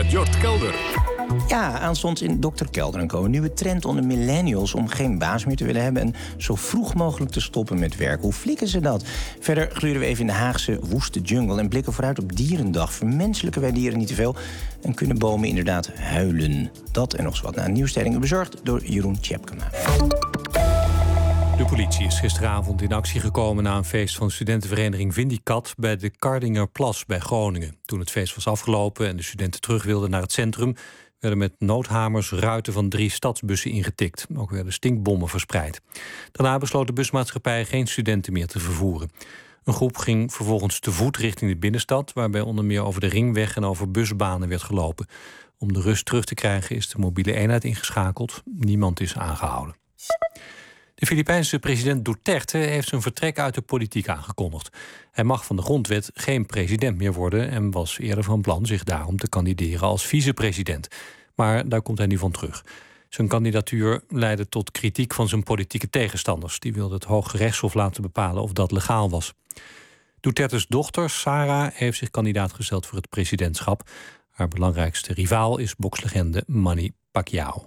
met Jort Kelder. Ja, aanstonds in Dr. Kelder & Co. Een nieuwe trend onder millennials om geen baas meer te willen hebben en zo vroeg mogelijk te stoppen met werk. Hoe flikken ze dat? Verder gluren we even in de Haagse woeste jungle en blikken vooruit op Dierendag. Vermenselijken wij dieren niet te veel en kunnen bomen inderdaad huilen? Dat en nog zo wat na nieuwsstellingen bezorgd door Jeroen Tjepkema. De politie is gisteravond in actie gekomen na een feest van studentenvereniging Vindicat bij de Kardingerplas bij Groningen. Toen het feest was afgelopen en de studenten terug wilden naar het centrum, werden met noodhamers ruiten van 3 stadsbussen ingetikt. Ook werden stinkbommen verspreid. Daarna besloot de busmaatschappij geen studenten meer te vervoeren. Een groep ging vervolgens te voet richting de binnenstad, waarbij onder meer over de Ringweg en over busbanen werd gelopen. Om de rust terug te krijgen is de mobiele eenheid ingeschakeld. Niemand is aangehouden. De Filipijnse president Duterte heeft zijn vertrek uit de politiek aangekondigd. Hij mag van de grondwet geen president meer worden en was eerder van plan zich daarom te kandideren als vicepresident. Maar daar komt hij nu van terug. Zijn kandidatuur leidde tot kritiek van zijn politieke tegenstanders. Die wilden het Hooggerechtshof laten bepalen of dat legaal was. Dutertes dochter, Sarah, heeft zich kandidaat gesteld voor het presidentschap. Haar belangrijkste rivaal is bokslegende Manny Pacquiao.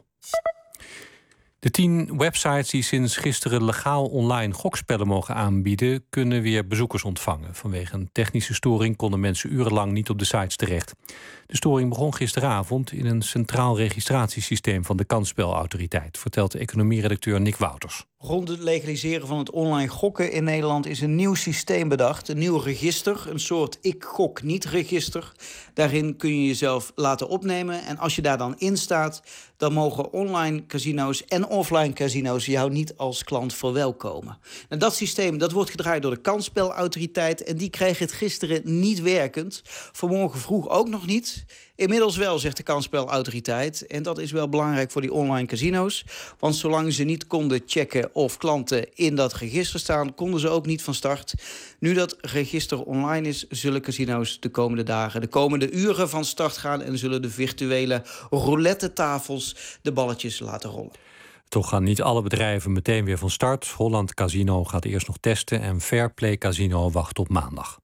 De 10 websites die sinds gisteren legaal online gokspellen mogen aanbieden, kunnen weer bezoekers ontvangen. Vanwege een technische storing konden mensen urenlang niet op de sites terecht. De storing begon gisteravond in een centraal registratiesysteem van de Kansspelautoriteit, vertelt de economieredacteur Nick Wouters. Rond het legaliseren van het online gokken in Nederland is een nieuw systeem bedacht. Een nieuw register, een soort ik gok niet register. Daarin kun je jezelf laten opnemen. En als je daar dan in staat, dan mogen online casino's en offline casino's jou niet als klant verwelkomen. En dat systeem dat wordt gedraaid door de Kansspelautoriteit. En die kreeg het gisteren niet werkend. Vanmorgen vroeg ook nog niet. Inmiddels wel, zegt de Kansspelautoriteit. En dat is wel belangrijk voor die online casino's. Want zolang ze niet konden checken of klanten in dat register staan, konden ze ook niet van start. Nu dat register online is, zullen casino's de komende dagen, de komende uren van start gaan en zullen de virtuele roulette-tafels de balletjes laten rollen. Toch gaan niet alle bedrijven meteen weer van start. Holland Casino gaat eerst nog testen en Fairplay Casino wacht op maandag.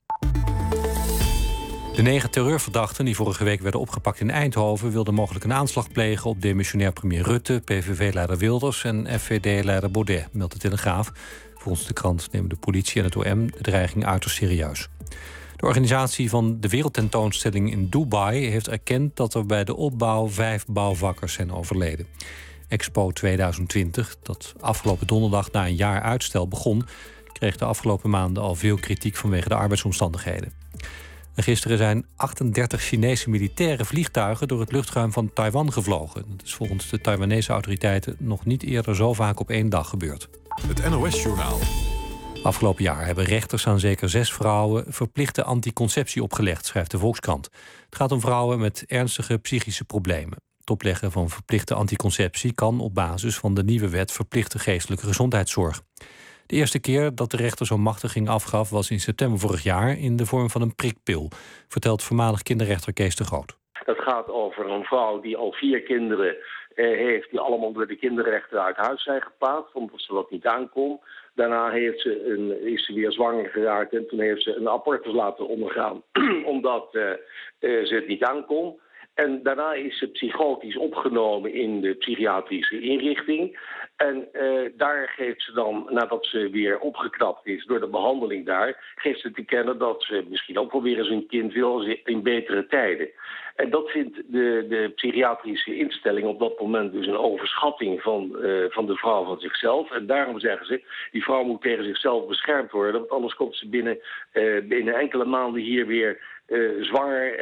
De 9 terreurverdachten die vorige week werden opgepakt in Eindhoven wilden mogelijk een aanslag plegen op demissionair premier Rutte, PVV-leider Wilders en FVD-leider Baudet, meldt de Telegraaf. Volgens de krant nemen de politie en het OM de dreiging uiterst serieus. De organisatie van de wereldtentoonstelling in Dubai heeft erkend dat er bij de opbouw 5 bouwvakkers zijn overleden. Expo 2020, dat afgelopen donderdag na een jaar uitstel begon, kreeg de afgelopen maanden al veel kritiek vanwege de arbeidsomstandigheden. En gisteren zijn 38 Chinese militaire vliegtuigen door het luchtruim van Taiwan gevlogen. Dat is volgens de Taiwanese autoriteiten nog niet eerder zo vaak op één dag gebeurd. Het NOS-journaal. Afgelopen jaar hebben rechters aan zeker 6 vrouwen verplichte anticonceptie opgelegd, schrijft de Volkskrant. Het gaat om vrouwen met ernstige psychische problemen. Het opleggen van verplichte anticonceptie kan op basis van de nieuwe wet verplichte geestelijke gezondheidszorg. De eerste keer dat de rechter zo'n machtiging afgaf was in september vorig jaar in de vorm van een prikpil, vertelt voormalig kinderrechter Kees de Groot. Het gaat over een vrouw die al 4 kinderen heeft die allemaal door de kinderrechter uit huis zijn geplaatst, omdat ze dat niet aankon. Daarna is ze weer zwanger geraakt en toen heeft ze een abortus laten ondergaan omdat ze het niet aankon. En daarna is ze psychotisch opgenomen in de psychiatrische inrichting. En daar geeft ze dan, nadat ze weer opgeknapt is door de behandeling daar, geeft ze te kennen dat ze misschien ook wel weer eens een kind wil in betere tijden. En dat vindt de psychiatrische instelling op dat moment dus een overschatting van de vrouw van zichzelf. En daarom zeggen ze, die vrouw moet tegen zichzelf beschermd worden, want anders komt ze binnen enkele maanden hier weer zwanger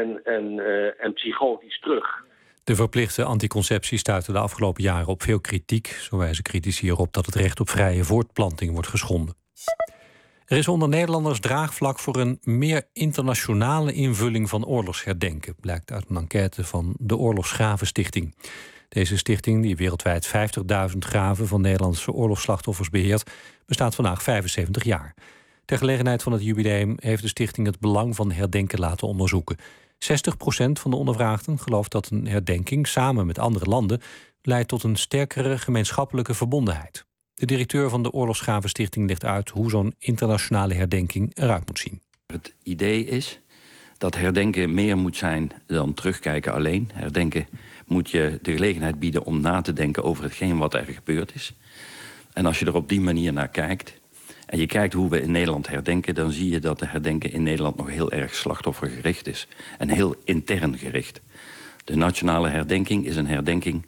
en psychotisch terug. De verplichte anticonceptie stuitte de afgelopen jaren op veel kritiek. Zo wijzen critici erop dat het recht op vrije voortplanting wordt geschonden. Er is onder Nederlanders draagvlak voor een meer internationale invulling van oorlogsherdenken, blijkt uit een enquête van de Oorlogsgravenstichting. Deze stichting, die wereldwijd 50.000 graven van Nederlandse oorlogsslachtoffers beheert, bestaat vandaag 75 jaar. Ter gelegenheid van het jubileum heeft de stichting het belang van herdenken laten onderzoeken. 60% van de ondervraagden gelooft dat een herdenking samen met andere landen leidt tot een sterkere gemeenschappelijke verbondenheid. De directeur van de Oorlogsgravenstichting legt uit hoe zo'n internationale herdenking eruit moet zien. Het idee is dat herdenken meer moet zijn dan terugkijken alleen. Herdenken moet je de gelegenheid bieden om na te denken over hetgeen wat er gebeurd is. En als je er op die manier naar kijkt en je kijkt hoe we in Nederland herdenken, dan zie je dat de herdenken in Nederland nog heel erg slachtoffergericht is. En heel intern gericht. De nationale herdenking is een herdenking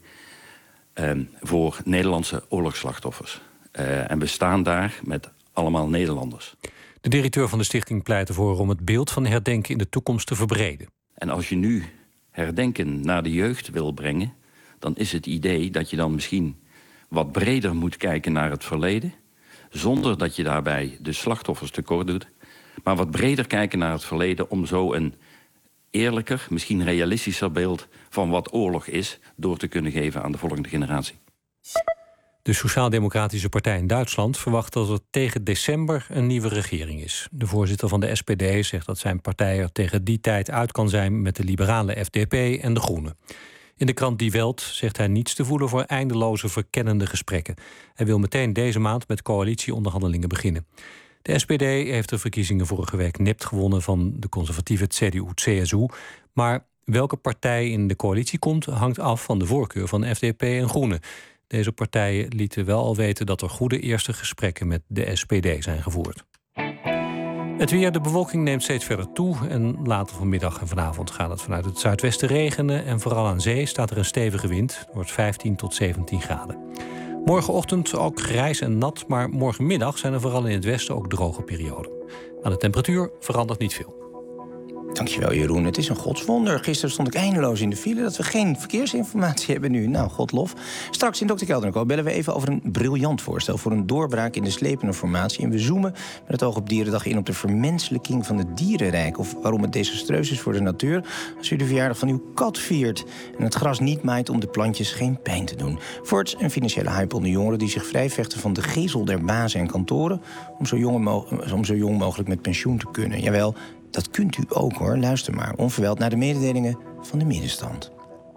voor Nederlandse oorlogsslachtoffers. En we staan daar met allemaal Nederlanders. De directeur van de stichting pleit ervoor om het beeld van herdenken in de toekomst te verbreden. En als je nu herdenken naar de jeugd wil brengen, dan is het idee dat je dan misschien wat breder moet kijken naar het verleden, zonder dat je daarbij de slachtoffers tekort doet, maar wat breder kijken naar het verleden om zo een eerlijker, misschien realistischer beeld van wat oorlog is door te kunnen geven aan de volgende generatie. De Sociaal-Democratische Partij in Duitsland verwacht dat er tegen december een nieuwe regering is. De voorzitter van de SPD zegt dat zijn partij er tegen die tijd uit kan zijn met de liberale FDP en de Groenen. In de krant Die Welt zegt hij niets te voelen voor eindeloze verkennende gesprekken. Hij wil meteen deze maand met coalitieonderhandelingen beginnen. De SPD heeft de verkiezingen vorige week nipt gewonnen van de conservatieve CDU-CSU. Maar welke partij in de coalitie komt, hangt af van de voorkeur van FDP en Groenen. Deze partijen lieten wel al weten dat er goede eerste gesprekken met de SPD zijn gevoerd. Het weer, de bewolking neemt steeds verder toe en later vanmiddag en vanavond gaat het vanuit het zuidwesten regenen en vooral aan zee staat er een stevige wind. Het wordt 15 tot 17 graden. Morgenochtend ook grijs en nat, maar morgenmiddag zijn er vooral in het westen ook droge perioden. Aan de temperatuur verandert niet veel. Dankjewel, Jeroen. Het is een godswonder. Gisteren stond ik eindeloos in de file dat we geen verkeersinformatie hebben nu. Nou, godlof. Straks in Dr. Kelder & Co. bellen we even over een briljant voorstel voor een doorbraak in de slepende formatie. En we zoomen met het oog op Dierendag in op de vermenselijking van het dierenrijk. Of waarom het desastreus is voor de natuur als u de verjaardag van uw kat viert en het gras niet maait om de plantjes geen pijn te doen. Voorts een financiële hype onder jongeren die zich vrijvechten van de gezel der bazen en kantoren om zo jong mogelijk met pensioen te kunnen. Jawel, dat kunt u ook hoor. Luister maar onverwijld naar de mededelingen van de middenstand.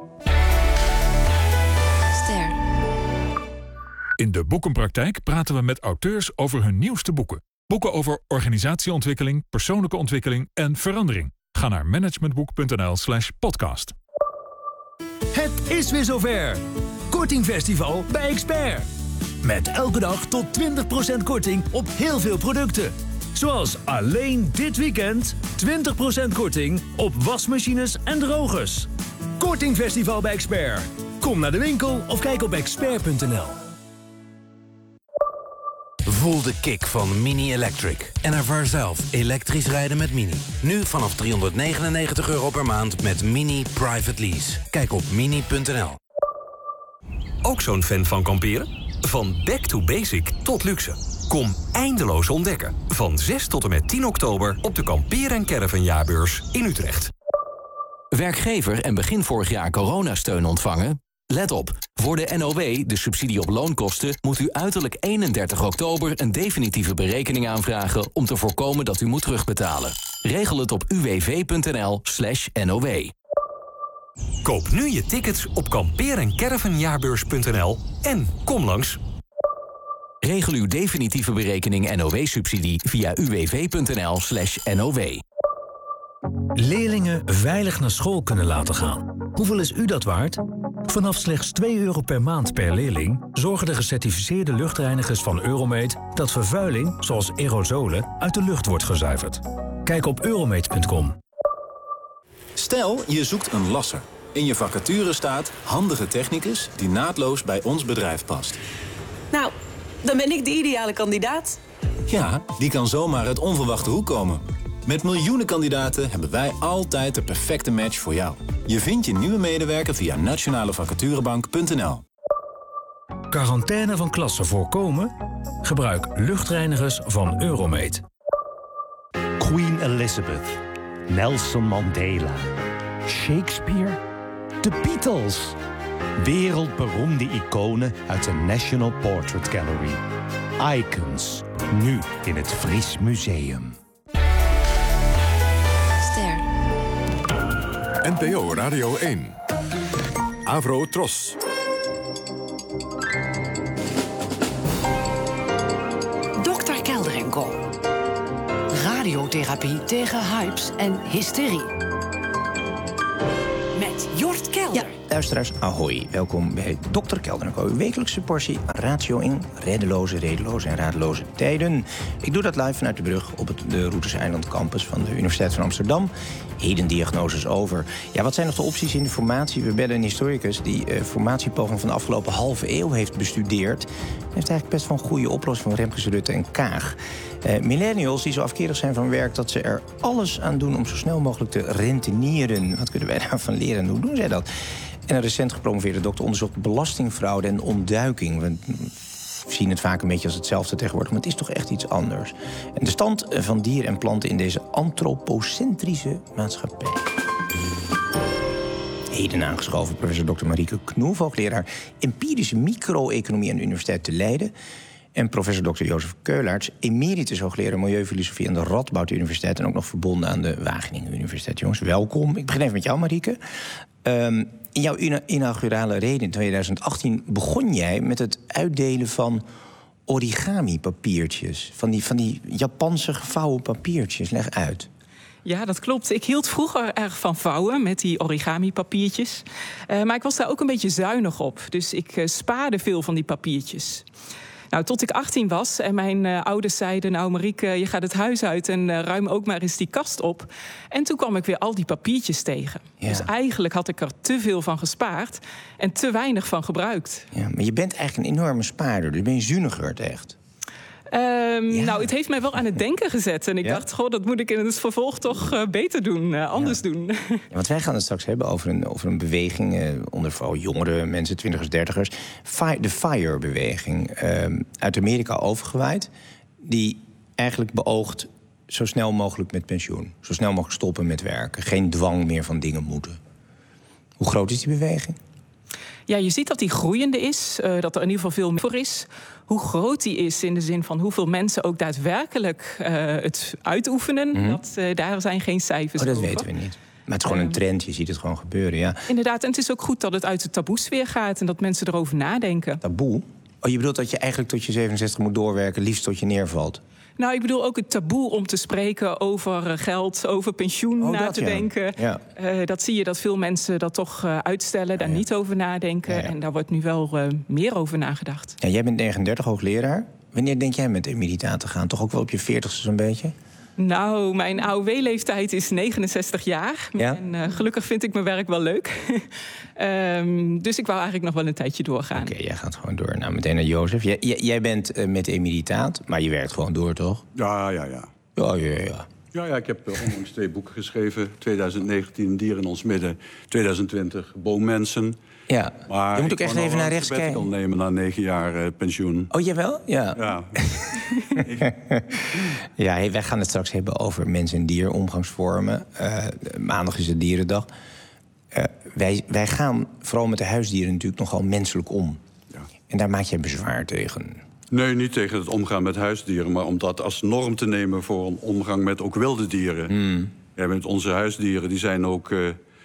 Ster. In de Boekenpraktijk praten we met auteurs over hun nieuwste boeken. Boeken over organisatieontwikkeling, persoonlijke ontwikkeling en verandering. Ga naar managementboek.nl/podcast. Het is weer zover. Kortingfestival bij Expert. Met elke dag tot 20% korting op heel veel producten. Zoals alleen dit weekend 20% korting op wasmachines en drogers. Kortingfestival bij Expert. Kom naar de winkel of kijk op expert.nl. Voel de kick van Mini Electric en ervaar zelf elektrisch rijden met Mini. Nu vanaf €399 per maand met Mini Private Lease. Kijk op mini.nl. Ook zo'n fan van kamperen? Van back to basic tot luxe. Kom eindeloos ontdekken. Van 6 tot en met 10 oktober op de Kampeer & Caravan jaarbeurs in Utrecht. Werkgever en begin vorig jaar coronasteun ontvangen? Let op, voor de NOW, de subsidie op loonkosten, moet u uiterlijk 31 oktober een definitieve berekening aanvragen om te voorkomen dat u moet terugbetalen. Regel het op uwv.nl/NOW. Koop nu je tickets op kampeer-en-caravanjaarbeurs.nl en kom langs. Regel uw definitieve berekening NOW-subsidie via uwv.nl/NOW. Leerlingen veilig naar school kunnen laten gaan. Hoeveel is u dat waard? Vanaf slechts €2 per maand per leerling zorgen de gecertificeerde luchtreinigers van Euromate dat vervuiling, zoals aerosolen, uit de lucht wordt gezuiverd. Kijk op euromate.com. Stel, je zoekt een lasser. In je vacature staat handige technicus die naadloos bij ons bedrijf past. Nou, dan ben ik de ideale kandidaat. Ja, die kan zomaar uit onverwachte hoek komen. Met miljoenen kandidaten hebben wij altijd de perfecte match voor jou. Je vindt je nieuwe medewerker via nationalevacaturebank.nl. Quarantaine van klassen voorkomen? Gebruik luchtreinigers van Euromate. Queen Elizabeth, Nelson Mandela, Shakespeare, de Beatles. Wereldberoemde iconen uit de National Portrait Gallery. Icons, nu in het Fries Museum. Ster. NPO Radio 1. Avro Tros. Dr. Kelder & Co. Radio radiotherapie tegen hypes en hysterie. Met Jort Kelder. Ja, luisteraars, ahoy. Welkom bij Dr. Kelder & Co. Uw wekelijkse portie ratio in reddeloze, redeloze en radeloze tijden. Ik doe dat live vanuit de brug op de Routers Eiland campus van de Universiteit van Amsterdam. Heden diagnoses over. Ja, wat zijn nog de opties in de formatie? We bellen een historicus die formatiepoging van de afgelopen halve eeuw heeft bestudeerd. Hij heeft eigenlijk best wel een goede oplossing van Remkes, Rutte en Kaag. Millennials die zo afkerig zijn van werk dat ze er alles aan doen om zo snel mogelijk te rentenieren. Wat kunnen wij daarvan leren? Hoe doen zij dat? En een recent gepromoveerde dokter onderzocht belastingfraude en ontduiking. We zien het vaak een beetje als hetzelfde tegenwoordig, maar het is toch echt iets anders. En de stand van dieren en planten in deze antropocentrische maatschappij. Heden aangeschoven professor Dr. Marieke Knoef, hoogleraar empirische micro-economie aan de Universiteit te Leiden. En professor Dr. Jozef Keulaerts, emeritus hoogleraar milieufilosofie aan de Radboud Universiteit en ook nog verbonden aan de Wageningen Universiteit. Jongens, welkom. Ik begin even met jou, Marieke. In jouw inaugurale reden in 2018 begon jij met het uitdelen van origami-papiertjes. Van die Japanse gevouwen papiertjes. Leg uit. Ja, dat klopt. Ik hield vroeger erg van vouwen met die origami-papiertjes. Maar ik was daar ook een beetje zuinig op. Dus ik spaarde veel van die papiertjes. Nou, tot ik 18 was en mijn ouders zeiden... nou, Marieke, je gaat het huis uit en ruim ook maar eens die kast op. En toen kwam ik weer al die papiertjes tegen. Ja. Dus eigenlijk had ik er te veel van gespaard en te weinig van gebruikt. Ja, maar je bent eigenlijk een enorme spaarder, dus ben je zuiniger echt? Nou, het heeft mij wel aan het denken gezet. En ik dacht, goh, dat moet ik in het vervolg toch beter doen, anders doen. Ja, want wij gaan het straks hebben over een beweging... onder vooral jongere mensen, 20ers, 30ers. De FIRE-beweging, uit Amerika overgewaaid... die eigenlijk beoogt zo snel mogelijk met pensioen. Zo snel mogelijk stoppen met werken. Geen dwang meer van dingen moeten. Hoe groot is die beweging? Ja, je ziet dat die groeiende is, dat er in ieder geval veel meer voor is. Hoe groot die is in de zin van hoeveel mensen ook daadwerkelijk het uitoefenen... daar zijn geen cijfers over. Dat weten we niet. Maar het is gewoon een trend, je ziet het gewoon gebeuren, ja. Inderdaad, en het is ook goed dat het uit de taboesfeer gaat... en dat mensen erover nadenken. Taboe? Oh, je bedoelt dat je eigenlijk tot je 67 moet doorwerken... liefst tot je neervalt? Nou, ik bedoel ook het taboe om te spreken over geld, over pensioen na te denken. Ja. Dat zie je dat veel mensen dat toch uitstellen, daar niet over nadenken. Ja. En daar wordt nu wel meer over nagedacht. Ja, jij bent 39, hoogleraar. Wanneer denk jij met emeritaat te gaan? Toch ook wel op je 40ste zo'n beetje? Nou, mijn AOW-leeftijd is 69 jaar. Ja? En gelukkig vind ik mijn werk wel leuk. Dus ik wou eigenlijk nog wel een tijdje doorgaan. Oké, jij gaat gewoon door. Nou, meteen naar Jozef. Jij bent met emeritaat, maar je werkt gewoon door, toch? Ja. Ja, ik heb onlangs 2 boeken geschreven. 2019, Dier in ons midden. 2020, Boommensen. Ja, maar je moet ook echt even naar rechts kijken. Ik kan nemen na 9 jaar pensioen. Oh, jawel? Ja. Ja, hey, wij gaan het straks hebben over mens- en dier, omgangsvormen. Maandag is het dierendag. Wij gaan vooral met de huisdieren natuurlijk nogal menselijk om. Ja. En daar maak jij bezwaar tegen. Nee, niet tegen het omgaan met huisdieren... maar om dat als norm te nemen voor een omgang met ook wilde dieren. Ja, met onze huisdieren, die zijn ook...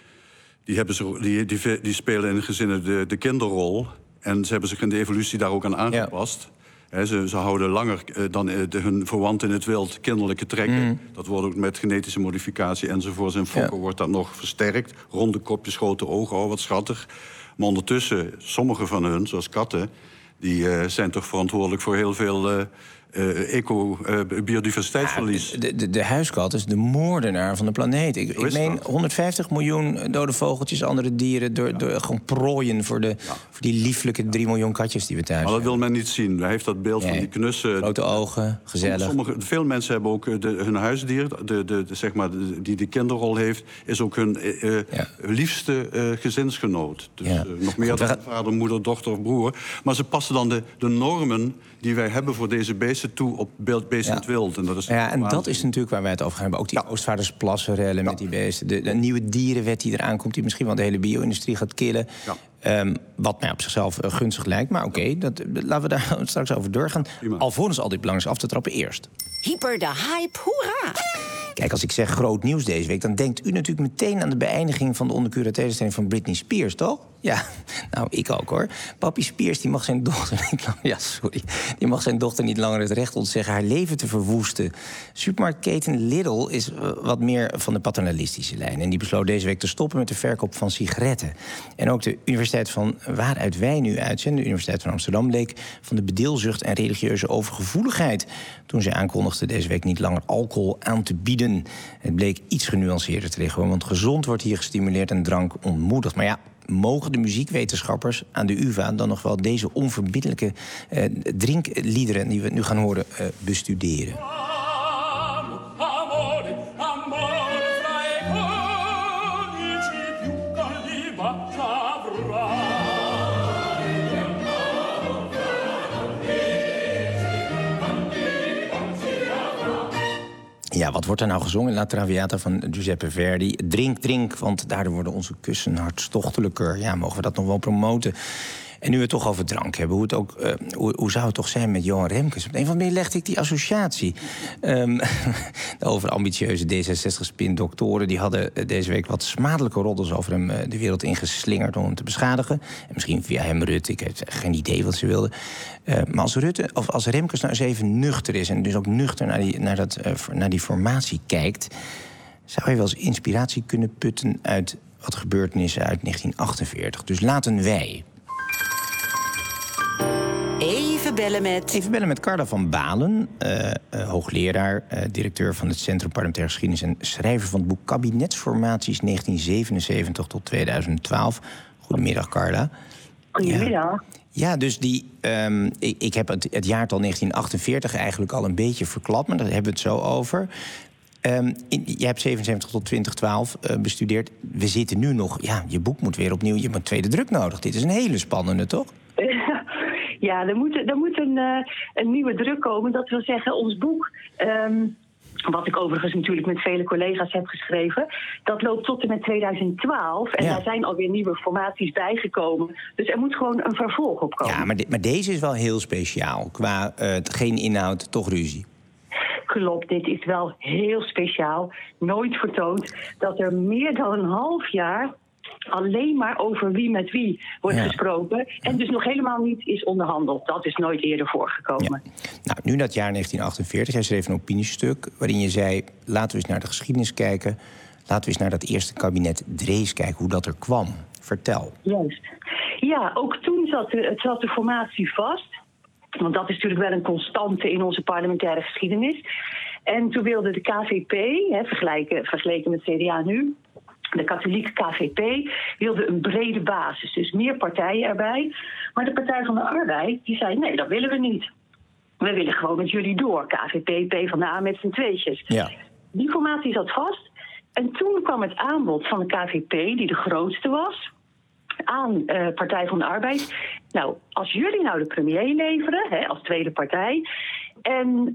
Die spelen in gezinnen de kinderrol. En ze hebben zich in de evolutie daar ook aan aangepast. Ja. Ze houden langer dan hun verwanten in het wild kinderlijke trekken. Dat wordt ook met genetische modificatie enzovoort. In fokken wordt dat nog versterkt. Ronde kopjes, grote ogen, oh, wat schattig. Maar ondertussen, sommige van hun, zoals katten... die zijn toch verantwoordelijk voor heel veel... biodiversiteitsverlies. De huiskat is de moordenaar van de planeet. Ik meen 150 miljoen dode vogeltjes, andere dieren... door gewoon prooien voor die lieflijke 3 miljoen katjes die we thuis hebben. Maar dat wil men niet zien. Hij heeft dat beeld van die knussen. Grote ogen, gezellig. Veel mensen hebben ook hun huisdier, zeg maar, die de kinderrol heeft... is ook hun liefste gezinsgenoot. Dus nog meer dan vader, moeder, dochter of broer. Maar ze passen dan de normen die wij hebben voor deze beesten toe op beesten in het wild. En dat is dat is natuurlijk waar wij het over gaan hebben. Ook die Oostvaardersplassen-rellen met die beesten. De nieuwe dierenwet die eraan komt... die misschien wel de hele bio-industrie gaat killen. Ja. Wat mij op zichzelf gunstig lijkt. Maar oké, laten we daar straks over doorgaan. Alvorens al dit belangrijks af te trappen eerst. Hyper de hype, hoera! Kijk, als ik zeg groot nieuws deze week, dan denkt u natuurlijk meteen aan de beëindiging van de ondercurateling van Britney Spears, toch? Ja, nou, ik ook hoor. Papi Spears die mag zijn dochter die mag zijn dochter niet langer het recht ontzeggen haar leven te verwoesten. Supermarktketen Lidl is wat meer van de paternalistische lijn. En die besloot deze week te stoppen met de verkoop van sigaretten. En ook de Universiteit van waaruit wij nu uitzenden, de Universiteit van Amsterdam, bleek van de bedilzucht en religieuze overgevoeligheid toen ze aankondigde deze week niet langer alcohol aan te bieden. Het bleek iets genuanceerder te liggen, want gezond wordt hier gestimuleerd en drank ontmoedigd. Maar ja, mogen de muziekwetenschappers aan de UvA dan nog wel deze onverbiddelijke drinkliederen die we nu gaan horen bestuderen? Ja, wat wordt er nou gezongen in La Traviata van Giuseppe Verdi? Drink, drink, want daardoor worden onze kussen hartstochtelijker. Ja, mogen we dat nog wel promoten? En nu we het toch over drank hebben, hoe zou het toch zijn met Johan Remkes? Op een of andere manier legde ik die associatie. De overambitieuze D66-spindoktoren die hadden deze week wat smadelijke roddels over hem de wereld ingeslingerd om hem te beschadigen. En misschien via hem Rutte, ik heb geen idee wat ze wilden. Maar als Remkes nou eens even nuchter is en dus ook nuchter naar die formatie kijkt, zou je wel eens inspiratie kunnen putten uit wat gebeurtenissen uit 1948. Dus laten wij Even bellen met Carla van Balen, hoogleraar, directeur van het Centrum Parlementaire Geschiedenis en schrijver van het boek Kabinetsformaties 1977 tot 2012. Goedemiddag, Carla. Goedemiddag. Ja, dus ik heb het jaartal 1948 eigenlijk al een beetje verklapt, maar daar hebben we het zo over. Je hebt 77 tot 2012 bestudeerd. We zitten nu nog, je boek moet weer opnieuw, je hebt een tweede druk nodig. Dit is een hele spannende, toch? Ja, er moet een nieuwe druk komen. Dat wil zeggen, ons boek, wat ik overigens natuurlijk met vele collega's heb geschreven, dat loopt tot en met 2012. En daar zijn alweer nieuwe formaties bijgekomen. Dus er moet gewoon een vervolg op komen. Ja, maar deze is wel heel speciaal. Qua geen inhoud, toch ruzie. Klopt, dit is wel heel speciaal. Nooit vertoond dat er meer dan een half jaar alleen maar over wie met wie wordt gesproken. En dus nog helemaal niet is onderhandeld. Dat is nooit eerder voorgekomen. Ja. Nou, nu dat jaar 1948. Jij schreef een opiniestuk waarin je zei, laten we eens naar de geschiedenis kijken. Laten we eens naar dat eerste kabinet Drees kijken, hoe dat er kwam. Vertel. Juist. Ja, ook toen zat de formatie vast. Want dat is natuurlijk wel een constante in onze parlementaire geschiedenis. En toen wilde de KVP, vergeleken met CDA nu, de katholieke KVP wilde een brede basis, dus meer partijen erbij. Maar de Partij van de Arbeid die zei, nee, dat willen we niet. We willen gewoon met jullie door, KVP, PvdA met z'n tweetjes. Ja. Die formatie zat vast. En toen kwam het aanbod van de KVP, die de grootste was, aan Partij van de Arbeid. Nou, als jullie nou de premier leveren, als tweede partij, en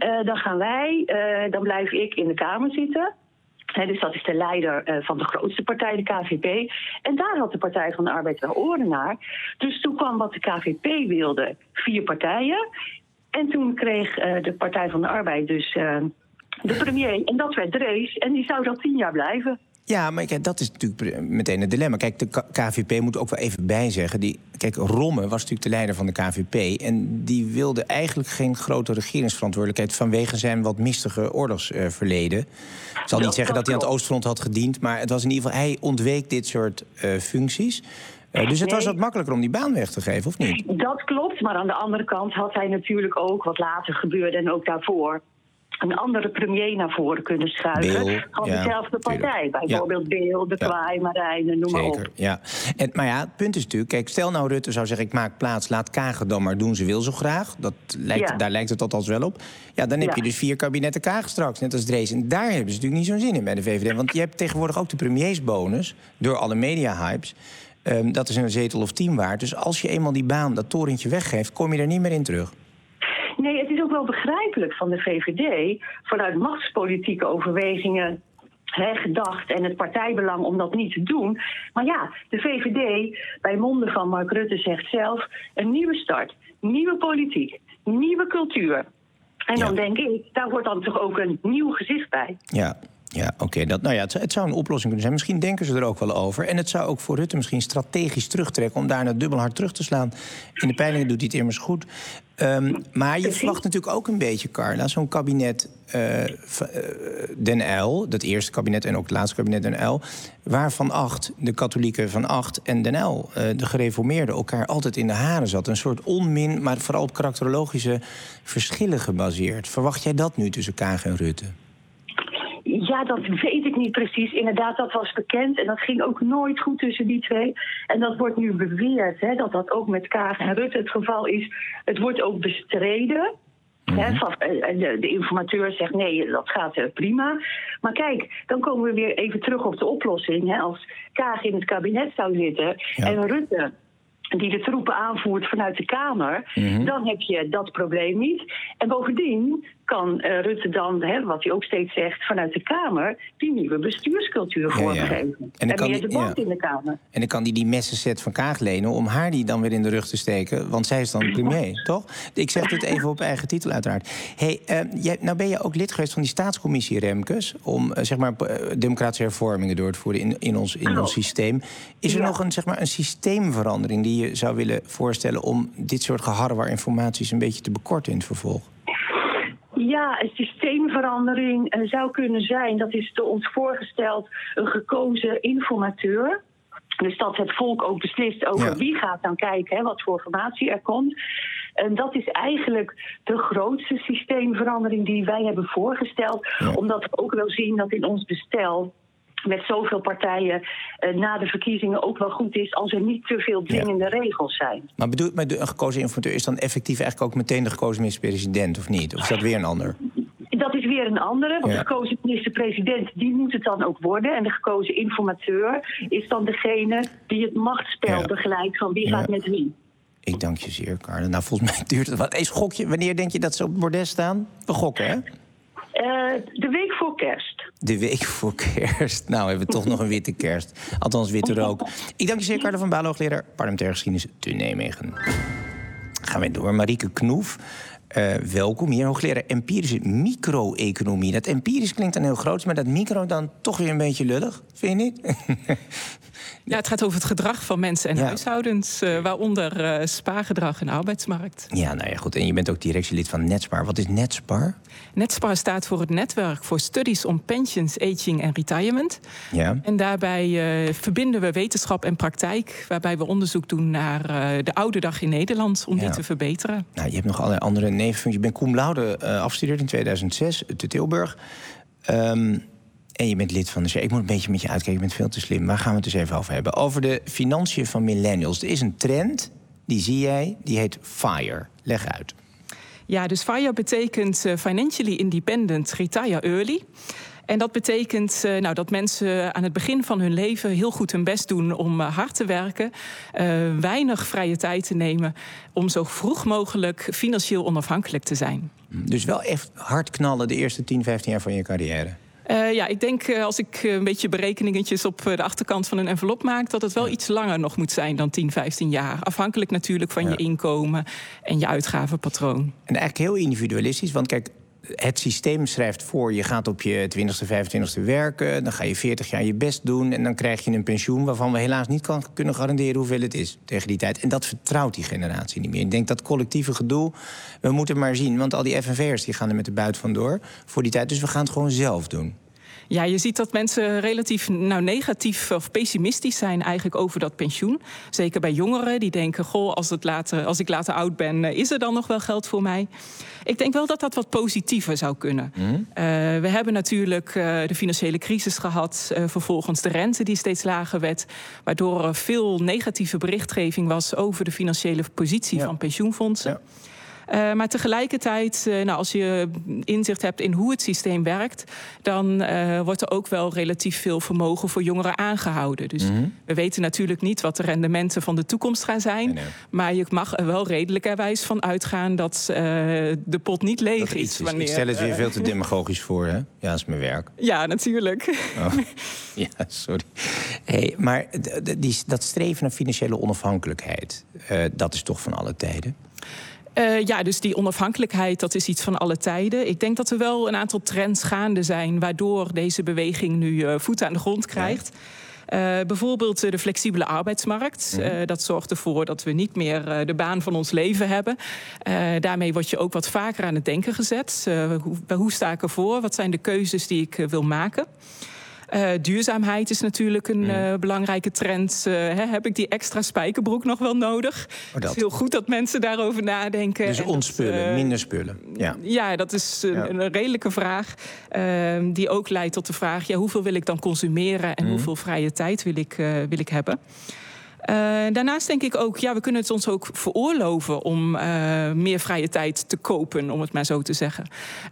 dan blijf ik in de Kamer zitten. Dus dat is de leider van de grootste partij, de KVP. En daar had de Partij van de Arbeid wel oren naar. Dus toen kwam wat de KVP wilde, 4 partijen. En toen kreeg de Partij van de Arbeid dus de premier. En dat werd Drees. En die zou dan 10 jaar blijven. Ja, maar kijk, dat is natuurlijk meteen het dilemma. Kijk, de KVP moet ook wel even bijzeggen. Kijk, Romme was natuurlijk de leider van de KVP. En die wilde eigenlijk geen grote regeringsverantwoordelijkheid vanwege zijn wat mistige oorlogsverleden. Ik zal niet zeggen dat hij aan het Oostfront had gediend, maar het was in ieder geval, hij ontweek dit soort functies. Dus het was wat makkelijker om die baan weg te geven, of niet? Dat klopt, maar aan de andere kant had hij natuurlijk ook, wat later gebeurde en ook daarvoor, een andere premier naar voren kunnen schuiven. Beel, van dezelfde partij. Bijvoorbeeld Beel, De Kwaai, Marijnen, noem maar op. Ja. Maar ja, het punt is natuurlijk, kijk, stel nou Rutte zou zeggen, ik maak plaats, laat Kagen dan maar doen, ze wil zo graag. Daar lijkt het althans wel op. Ja, dan heb je dus 4 kabinetten Kagen straks, net als Drees. En daar hebben ze natuurlijk niet zo'n zin in bij de VVD. Want je hebt tegenwoordig ook de premiersbonus, door alle media-hypes. Dat is een zetel of 10 waard. Dus als je eenmaal die baan, dat torentje weggeeft, kom je er niet meer in terug. Nee, het is ook wel begrijpelijk van de VVD, vanuit machtspolitieke overwegingen gedacht en het partijbelang om dat niet te doen. Maar ja, de VVD, bij monden van Mark Rutte, zegt zelf, een nieuwe start, nieuwe politiek, nieuwe cultuur. En dan denk ik, daar hoort dan toch ook een nieuw gezicht bij. Ja. Ja, oké. Het zou een oplossing kunnen zijn. Misschien denken ze er ook wel over. En het zou ook voor Rutte misschien strategisch terugtrekken om daarna dubbel hard terug te slaan. In de peilingen doet hij het immers goed. Maar je vlagt natuurlijk ook een beetje, Carla, zo'n kabinet Den Uyl, dat eerste kabinet en ook het laatste kabinet Den Uyl, waarvan de katholieken van 8 en Den Uyl, de gereformeerden, elkaar altijd in de haren zat. Een soort onmin, maar vooral op karakterologische verschillen gebaseerd. Verwacht jij dat nu tussen Kaag en Rutte? Ja, dat weet ik niet precies. Inderdaad, dat was bekend en dat ging ook nooit goed tussen die twee. En dat wordt nu beweerd, dat dat ook met Kaag en Rutte het geval is. Het wordt ook bestreden. De informateur zegt nee, dat gaat prima. Maar kijk, dan komen we weer even terug op de oplossing. Als Kaag in het kabinet zou zitten en Rutte die de troepen aanvoert vanuit de Kamer, dan heb je dat probleem niet. En bovendien kan Rutte dan, wat hij ook steeds zegt, vanuit de Kamer die nieuwe bestuurscultuur vormgeven. En meer debat in de Kamer. En dan kan hij die messenset van Kaag lenen om haar die dan weer in de rug te steken, want zij is dan premier, toch? Ik zeg dit even op eigen titel uiteraard. Nou ben je ook lid geweest van die staatscommissie Remkes om democratische hervormingen door te voeren in ons systeem. Is er nog een systeemverandering die je zou willen voorstellen om dit soort geharrewar informaties een beetje te bekorten in het vervolg? Ja, een systeemverandering zou kunnen zijn, dat is door ons voorgesteld, een gekozen informateur. Dus dat het volk ook beslist over wie gaat dan kijken, wat voor informatie er komt. En dat is eigenlijk de grootste systeemverandering die wij hebben voorgesteld. Omdat we ook wel zien dat in ons bestel met zoveel partijen na de verkiezingen ook wel goed is als er niet te veel dwingende regels zijn. Maar bedoelt met een gekozen informateur is dan effectief eigenlijk ook meteen de gekozen minister-president of niet? Of is dat weer een ander? Dat is weer een andere, want de gekozen minister-president die moet het dan ook worden. En de gekozen informateur is dan degene die het machtsspel begeleidt van wie gaat met wie. Ik dank je zeer, Carla. Nou, volgens mij duurt het wat. Schok wanneer denk je dat ze op het bordes staan? We gokken, hè? De week voor kerst. De week voor kerst. Nou, hebben we toch nog een witte kerst. Althans, witte rook. Ik dank je zeer, Carla van Baarle, hoogleraar parlementaire geschiedenis te Nijmegen. Gaan we door. Marieke Knoef, welkom hier. Hoogleraar empirische micro-economie. Dat empirisch klinkt dan heel groot, maar dat micro dan toch weer een beetje lullig. Vind je niet? Ja, het gaat over het gedrag van mensen en huishoudens, waaronder spaargedrag en arbeidsmarkt. Ja, nou ja, goed. En je bent ook directielid van Netspar. Wat is Netspar? Netspar staat voor het Netwerk voor Studies on Pensions, Aging en Retirement. Ja. En daarbij verbinden we wetenschap en praktijk, waarbij we onderzoek doen naar de oude dag in Nederland, om die te verbeteren. Nou, je hebt nog allerlei andere nevenfuncties. Je bent cum laude afgestudeerd in 2006 te Tilburg. En je bent lid van de CER. Ik moet een beetje met je uitkijken, je bent veel te slim. Waar gaan we het dus even over hebben? Over de financiën van millennials. Er is een trend, die zie jij, die heet FIRE. Leg uit. Ja, dus FIRE betekent Financially Independent Retire Early. En dat betekent dat mensen aan het begin van hun leven heel goed hun best doen om hard te werken. Weinig vrije tijd te nemen om zo vroeg mogelijk financieel onafhankelijk te zijn. Dus wel echt hard knallen de eerste 10, 15 jaar van je carrière? Ik denk als ik een beetje berekeningetjes op de achterkant van een envelop maak, dat het wel iets langer nog moet zijn dan 10, 15 jaar. Afhankelijk natuurlijk van je inkomen en je uitgavenpatroon. En eigenlijk heel individualistisch, want kijk, het systeem schrijft voor, je gaat op je 20ste, 25ste werken, dan ga je 40 jaar je best doen en dan krijg je een pensioen waarvan we helaas niet kunnen garanderen hoeveel het is tegen die tijd. En dat vertrouwt die generatie niet meer. Ik denk dat collectieve gedoe, we moeten maar zien, want al die FNV'ers die gaan er met de buit vandoor voor die tijd. Dus we gaan het gewoon zelf doen. Ja, je ziet dat mensen relatief negatief of pessimistisch zijn eigenlijk over dat pensioen. Zeker bij jongeren die denken, als ik later oud ben, is er dan nog wel geld voor mij? Ik denk wel dat dat wat positiever zou kunnen. We hebben natuurlijk de financiële crisis gehad, vervolgens de rente die steeds lager werd, waardoor er veel negatieve berichtgeving was over de financiële positie van pensioenfondsen. Ja. Maar tegelijkertijd, als je inzicht hebt in hoe het systeem werkt, dan wordt er ook wel relatief veel vermogen voor jongeren aangehouden. Dus we weten natuurlijk niet wat de rendementen van de toekomst gaan zijn. Nee. Maar je mag er wel redelijkerwijs van uitgaan dat de pot niet leeg is. Wanneer, ik stel het weer veel te demagogisch voor, hè? Ja, dat is mijn werk. Ja, natuurlijk. Oh. Ja, sorry. Maar dat streven naar financiële onafhankelijkheid, dat is toch van alle tijden? Dus die onafhankelijkheid, dat is iets van alle tijden. Ik denk dat er wel een aantal trends gaande zijn waardoor deze beweging nu voeten aan de grond krijgt. Bijvoorbeeld de flexibele arbeidsmarkt. Dat zorgt ervoor dat we niet meer de baan van ons leven hebben. Daarmee word je ook wat vaker aan het denken gezet. Hoe sta ik ervoor? Wat zijn de keuzes die ik wil maken? Duurzaamheid is natuurlijk een belangrijke trend. Heb ik die extra spijkerbroek nog wel nodig? Het is heel goed dat mensen daarover nadenken. Dus ontspullen, minder spullen. Ja, dat is een redelijke vraag. Die ook leidt tot de vraag, hoeveel wil ik dan consumeren en hoeveel vrije tijd wil ik hebben? Daarnaast denk ik ook, we kunnen het ons ook veroorloven om meer vrije tijd te kopen, om het maar zo te zeggen.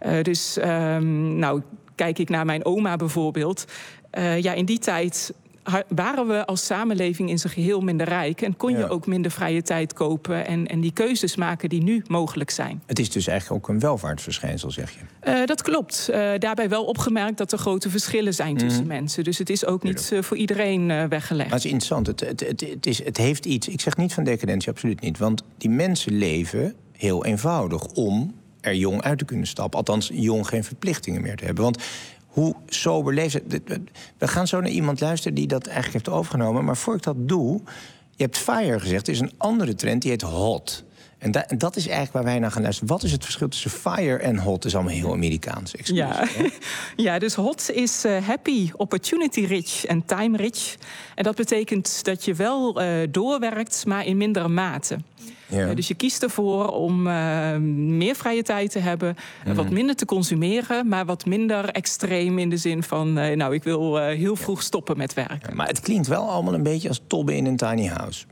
Kijk ik naar mijn oma bijvoorbeeld. In die tijd waren we als samenleving in zijn geheel minder rijk. En kon je ook minder vrije tijd kopen en die keuzes maken die nu mogelijk zijn. Het is dus eigenlijk ook een welvaartsverschijnsel, zeg je? Dat klopt. Daarbij wel opgemerkt dat er grote verschillen zijn tussen mensen. Dus het is ook niet voor iedereen weggelegd. Maar het is interessant. Het heeft iets. Ik zeg niet van decadentie, absoluut niet. Want die mensen leven heel eenvoudig om er jong uit te kunnen stappen. Althans, jong geen verplichtingen meer te hebben. Want hoe sober leeft het? We gaan zo naar iemand luisteren die dat eigenlijk heeft overgenomen. Maar voor ik dat doe, je hebt FIRE gezegd. Er is een andere trend, die heet HOT. En dat is eigenlijk waar wij naar gaan luisteren. Wat is het verschil tussen FIRE en HOT? Dat is allemaal heel Amerikaans. Dus HOT is happy, opportunity rich en time rich. En dat betekent dat je wel doorwerkt, maar in mindere mate. Dus je kiest ervoor om meer vrije tijd te hebben, wat minder te consumeren, maar wat minder extreem in de zin van, ik wil heel vroeg stoppen met werken. Maar het klinkt wel allemaal een beetje als tobben in een tiny house.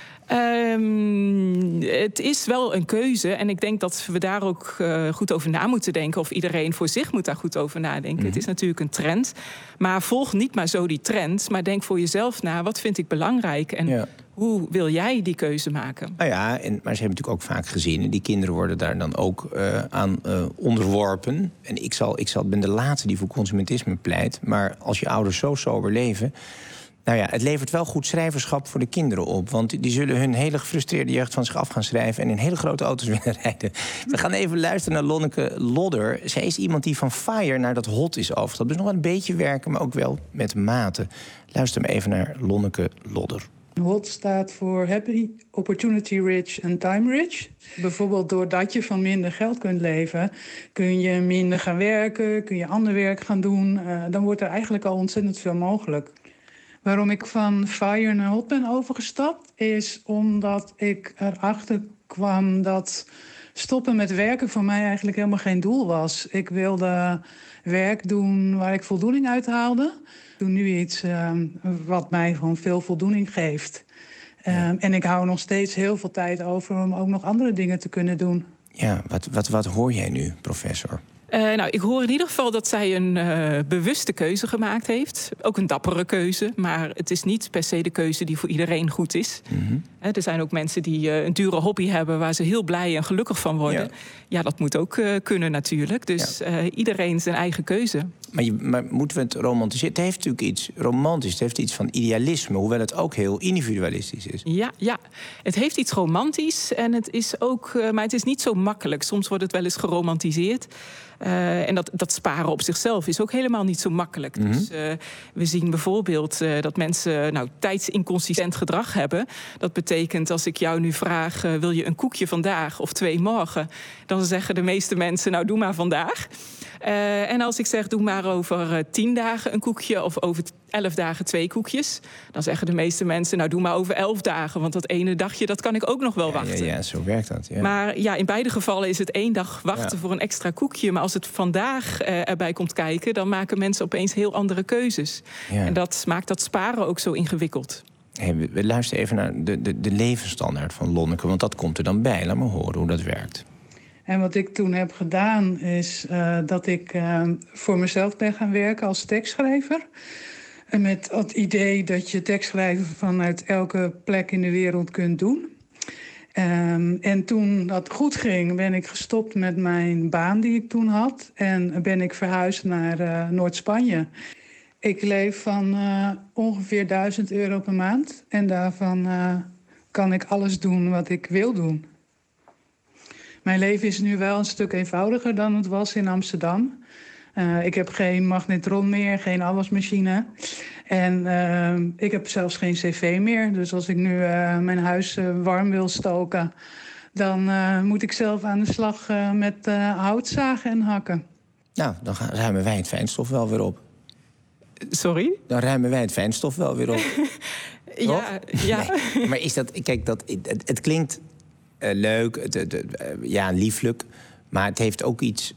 Het is wel een keuze en ik denk dat we daar ook goed over na moeten denken. Of iedereen voor zich moet daar goed over nadenken. Het is natuurlijk een trend. Maar volg niet maar zo die trend, maar denk voor jezelf na. Wat vind ik belangrijk en hoe wil jij die keuze maken? Maar ze hebben natuurlijk ook vaak gezinnen. Die kinderen worden daar dan ook aan onderworpen. En ik ben de laatste die voor consumentisme pleit. Maar als je ouders zo sober leven, het levert wel goed schrijverschap voor de kinderen op. Want die zullen hun hele gefrustreerde jeugd van zich af gaan schrijven en in hele grote auto's willen rijden. We gaan even luisteren naar Lonneke Lodder. Zij is iemand die van FIRE naar dat HOT is overgestapt. Dus nog wel een beetje werken, maar ook wel met mate. Luister maar even naar Lonneke Lodder. HOT staat voor Happy, Opportunity Rich en Time Rich. Bijvoorbeeld doordat je van minder geld kunt leven, kun je minder gaan werken, kun je ander werk gaan doen. Dan wordt er eigenlijk al ontzettend veel mogelijk. Waarom ik van FIRE naar HOT ben overgestapt, is omdat ik erachter kwam dat stoppen met werken voor mij eigenlijk helemaal geen doel was. Ik wilde werk doen waar ik voldoening uit haalde. Ik doe nu iets wat mij gewoon veel voldoening geeft. En ik hou nog steeds heel veel tijd over om ook nog andere dingen te kunnen doen. Ja, wat hoor jij nu, professor? Ik hoor in ieder geval dat zij een bewuste keuze gemaakt heeft. Ook een dappere keuze, maar het is niet per se de keuze die voor iedereen goed is. Er zijn ook mensen die een dure hobby hebben waar ze heel blij en gelukkig van worden. Ja, dat moet ook kunnen natuurlijk. Dus iedereen zijn eigen keuze. Maar moeten we het romantiseren? Het heeft natuurlijk iets romantisch, het heeft iets van idealisme, hoewel het ook heel individualistisch is. Ja. Het heeft iets romantisch en het is ook, maar het is niet zo makkelijk. Soms wordt het wel eens geromantiseerd. En dat sparen op zichzelf is ook helemaal niet zo makkelijk. Dus we zien bijvoorbeeld dat mensen tijdsinconsistent gedrag hebben. Dat betekent als ik jou nu vraag, wil je een koekje vandaag of 2 morgen? Dan zeggen de meeste mensen, doe maar vandaag. En als ik zeg, doe maar over 10 dagen een koekje of over 11 dagen 2 koekjes, dan zeggen de meeste mensen, doe maar over 11 dagen, want dat ene dagje, dat kan ik ook nog wel wachten. Ja, zo werkt dat. Ja. Maar in beide gevallen is het 1 dag wachten voor een extra koekje. Maar als het vandaag erbij komt kijken, dan maken mensen opeens heel andere keuzes. Ja. En dat maakt dat sparen ook zo ingewikkeld. We luisteren even naar de levensstandaard van Lonneke, want dat komt er dan bij. Laat me horen hoe dat werkt. En wat ik toen heb gedaan is dat ik voor mezelf ben gaan werken als tekstschrijver. En met het idee dat je tekstschrijven vanuit elke plek in de wereld kunt doen. En toen dat goed ging, ben ik gestopt met mijn baan die ik toen had. En ben ik verhuisd naar Noord-Spanje. Ik leef van ongeveer €1000 per maand. En daarvan kan ik alles doen wat ik wil doen. Mijn leven is nu wel een stuk eenvoudiger dan het was in Amsterdam. Ik heb geen magnetron meer, geen afwasmachine. En ik heb zelfs geen cv meer. Dus als ik nu mijn huis warm wil stoken, dan moet ik zelf aan de slag met hout zagen en hakken. Nou, dan ruimen wij het fijnstof wel weer op. Sorry? Dan ruimen wij het fijnstof wel weer op. Ja. Nee, maar is dat... Kijk, het klinkt leuk, lieflijk. Maar het heeft ook iets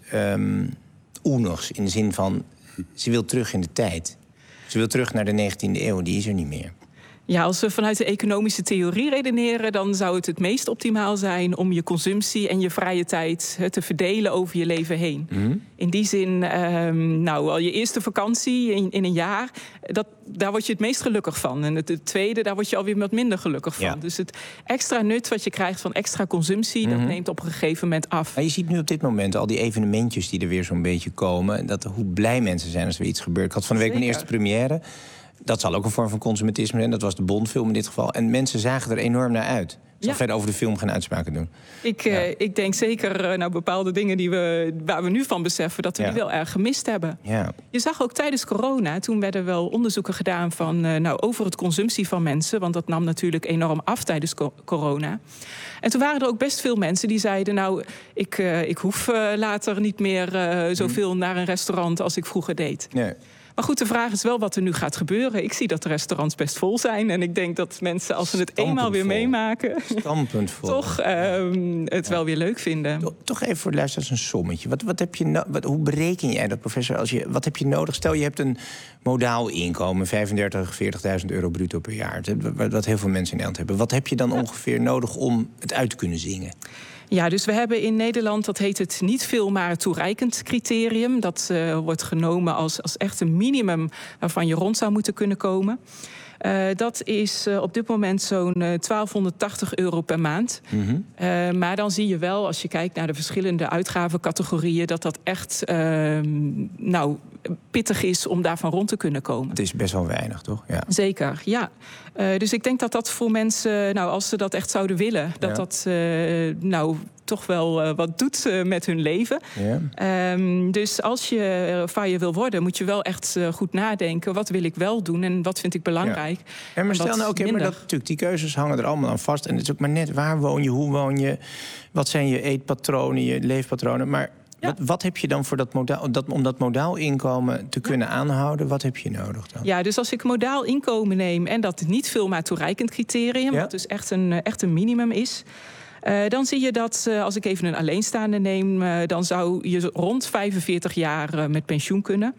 oenigs. In de zin van, ze wil terug in de tijd. Ze wil terug naar de 19e eeuw, die is er niet meer. Ja, als we vanuit de economische theorie redeneren, dan zou het meest optimaal zijn om je consumptie en je vrije tijd te verdelen over je leven heen. Mm-hmm. In die zin, al je eerste vakantie in een jaar, daar word je het meest gelukkig van. En het tweede, daar word je alweer wat minder gelukkig van. Ja. Dus het extra nut wat je krijgt van extra consumptie, dat neemt op een gegeven moment af. Maar je ziet nu op dit moment al die evenementjes die er weer zo'n beetje komen. Hoe blij mensen zijn als er iets gebeurt. Ik had van de week mijn eerste première. Dat zal ook een vorm van consumentisme zijn. Dat was de Bondfilm in dit geval. En mensen zagen er enorm naar uit. Ik zal verder over de film geen uitspraken doen. Ik denk zeker bepaalde dingen waar we nu van beseffen, dat we die wel erg gemist hebben. Ja. Je zag ook tijdens corona, toen werden wel onderzoeken gedaan over het consumptie van mensen. Want dat nam natuurlijk enorm af tijdens corona. En toen waren er ook best veel mensen die zeiden, ik hoef later niet meer zoveel naar een restaurant als ik vroeger deed. Nee. Maar goed, de vraag is wel wat er nu gaat gebeuren. Ik zie dat de restaurants best vol zijn. En ik denk dat mensen, als ze het eenmaal weer meemaken, toch het wel weer leuk vinden. Toch even voor de luisteraars een sommetje. Wat heb je hoe bereken jij dat, professor? Wat heb je nodig? Stel, je hebt een modaal inkomen, 35.000, 40.000 euro bruto per jaar. Wat heel veel mensen in Nederland hebben. Wat heb je dan ongeveer nodig om het uit te kunnen zingen? Ja, dus we hebben in Nederland, dat heet het niet veel maar toereikend criterium. Dat wordt genomen als echt een minimum waarvan je rond zou moeten kunnen komen. Dat is op dit moment zo'n €1280 per maand. Mm-hmm. Maar dan zie je wel, als je kijkt naar de verschillende uitgavencategorieën, dat echt pittig is om daarvan rond te kunnen komen. Het is best wel weinig, toch? Ja. Zeker, ja. Dus ik denk dat voor mensen, als ze dat echt zouden willen, dat toch wel wat doet met hun leven. Ja. Dus als je FIRE wil worden, moet je wel echt goed nadenken. Wat wil ik wel doen en wat vind ik belangrijk? Ja. En maar stel nou, maar natuurlijk, die keuzes hangen er allemaal aan vast. En het is ook maar net waar woon je, hoe woon je, wat zijn je eetpatronen, je leefpatronen. Maar wat heb je dan voor dat modaal, om dat modaal inkomen te kunnen aanhouden? Wat heb je nodig dan? Ja, dus als ik modaal inkomen neem en dat niet veel maar toereikend criterium, wat dus echt een minimum is, dan zie je dat, als ik even een alleenstaande neem, dan zou je rond 45 jaar met pensioen kunnen.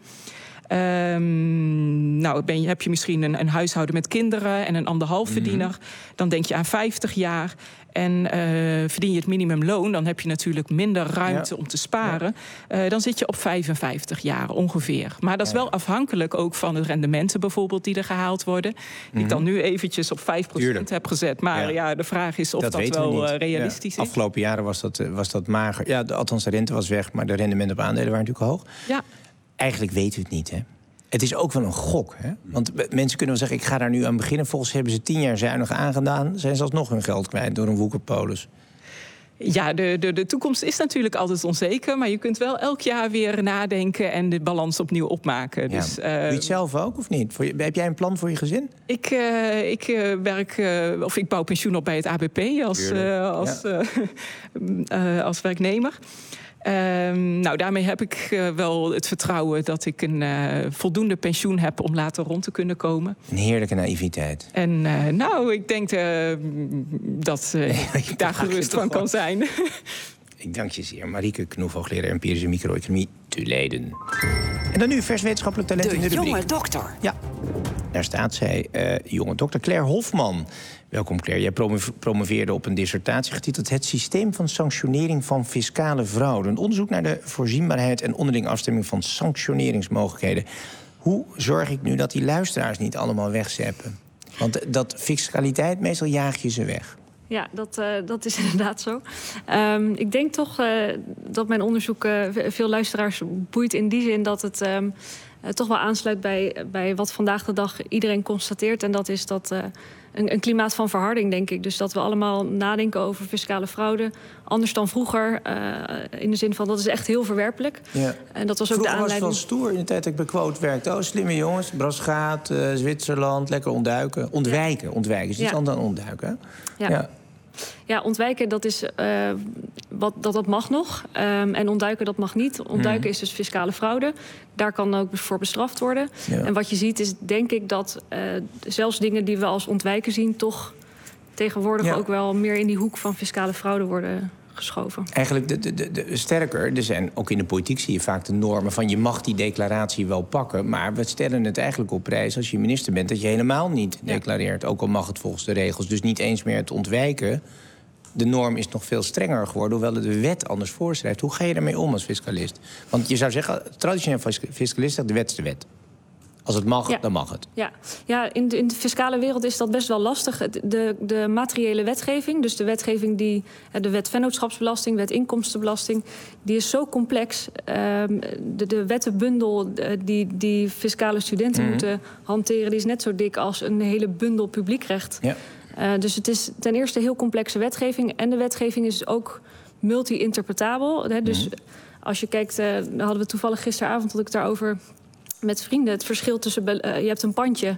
Heb je misschien een huishouden met kinderen en een anderhalf verdiener, dan denk je aan 50 jaar. En verdien je het minimumloon, dan heb je natuurlijk minder ruimte om te sparen. Dan zit je op 55 jaar ongeveer. Maar dat is wel afhankelijk ook van de rendementen bijvoorbeeld die er gehaald worden. Die ik dan nu eventjes op 5% heb gezet. Maar de vraag is of dat wel realistisch is. Afgelopen jaren was dat mager. Ja, althans de rente was weg, maar de rendementen op aandelen waren natuurlijk hoog. Ja. Eigenlijk weten we het niet, hè? Het is ook wel een gok, hè? Want mensen kunnen wel zeggen, ik ga daar nu aan beginnen. Volgens hebben ze 10 jaar zuinig aangedaan. Zijn ze alsnog hun geld kwijt door een woekerpolis. Ja, de toekomst is natuurlijk altijd onzeker. Maar je kunt wel elk jaar weer nadenken en de balans opnieuw opmaken. Ja. Dus, doe je het zelf ook, of niet? Heb jij een plan voor je gezin? Ik bouw pensioen op bij het ABP als werknemer. Daarmee heb ik wel het vertrouwen dat ik een voldoende pensioen heb om later rond te kunnen komen. Een heerlijke naïviteit. En ik denk dat ik daar gerust van kan zijn. Ik dank je zeer. Marieke Knoef, hoogleraar empirische micro-economie te Leiden. En dan nu vers wetenschappelijk talent in de rubriek. Jonge dokter. Ja, daar staat zij, jonge dokter Claire Hofman. Welkom Claire, jij promoveerde op een dissertatie getiteld Het systeem van sanctionering van fiscale fraude. Een onderzoek naar de voorzienbaarheid en onderling afstemming van sanctioneringsmogelijkheden. Hoe zorg ik nu dat die luisteraars niet allemaal wegzeppen? Want dat fiscaliteit, meestal jaag je ze weg. Ja, dat is inderdaad zo. Ik denk toch dat mijn onderzoek veel luisteraars boeit in die zin dat het toch wel aansluit bij wat vandaag de dag iedereen constateert. En dat is dat een klimaat van verharding, denk ik. Dus dat we allemaal nadenken over fiscale fraude. Anders dan vroeger. In de zin van, dat is echt heel verwerpelijk. Ja. En dat was ook vroeger de aanleiding. was het wel stoer in de tijd dat ik bij Quote werkte. Oh, slimme jongens, Brasgaat, Zwitserland, lekker ontduiken. Ontwijken is iets anders dan ontduiken. Ja, ontwijken, dat is dat mag nog. En ontduiken, dat mag niet. Ontduiken is dus fiscale fraude. Daar kan ook voor bestraft worden. Ja. En wat je ziet is, denk ik, dat zelfs dingen die we als ontwijken zien, toch tegenwoordig ook wel meer in die hoek van fiscale fraude worden geschoven. Eigenlijk sterker, er zijn ook in de politiek zie je vaak de normen van je mag die declaratie wel pakken, maar we stellen het eigenlijk op prijs als je minister bent dat je helemaal niet declareert. Ook al mag het volgens de regels. Dus niet eens meer het ontwijken. De norm is nog veel strenger geworden, hoewel de wet anders voorschrijft. Hoe ga je daarmee om als fiscalist? Want je zou zeggen, traditioneel fiscalist zegt de wet is de wet. Als het mag, dan mag het. Ja, in de fiscale wereld is dat best wel lastig. De materiële wetgeving, dus de wetgeving de wet vennootschapsbelasting, wet inkomstenbelasting, die is zo complex. De wettenbundel die fiscale studenten moeten hanteren, die is net zo dik als een hele bundel publiekrecht. Ja. Dus het is ten eerste heel complexe wetgeving. En de wetgeving is ook multi-interpretabel. Dus als je kijkt, hadden we toevallig gisteravond dat ik daarover met vrienden. Het verschil tussen je hebt een pandje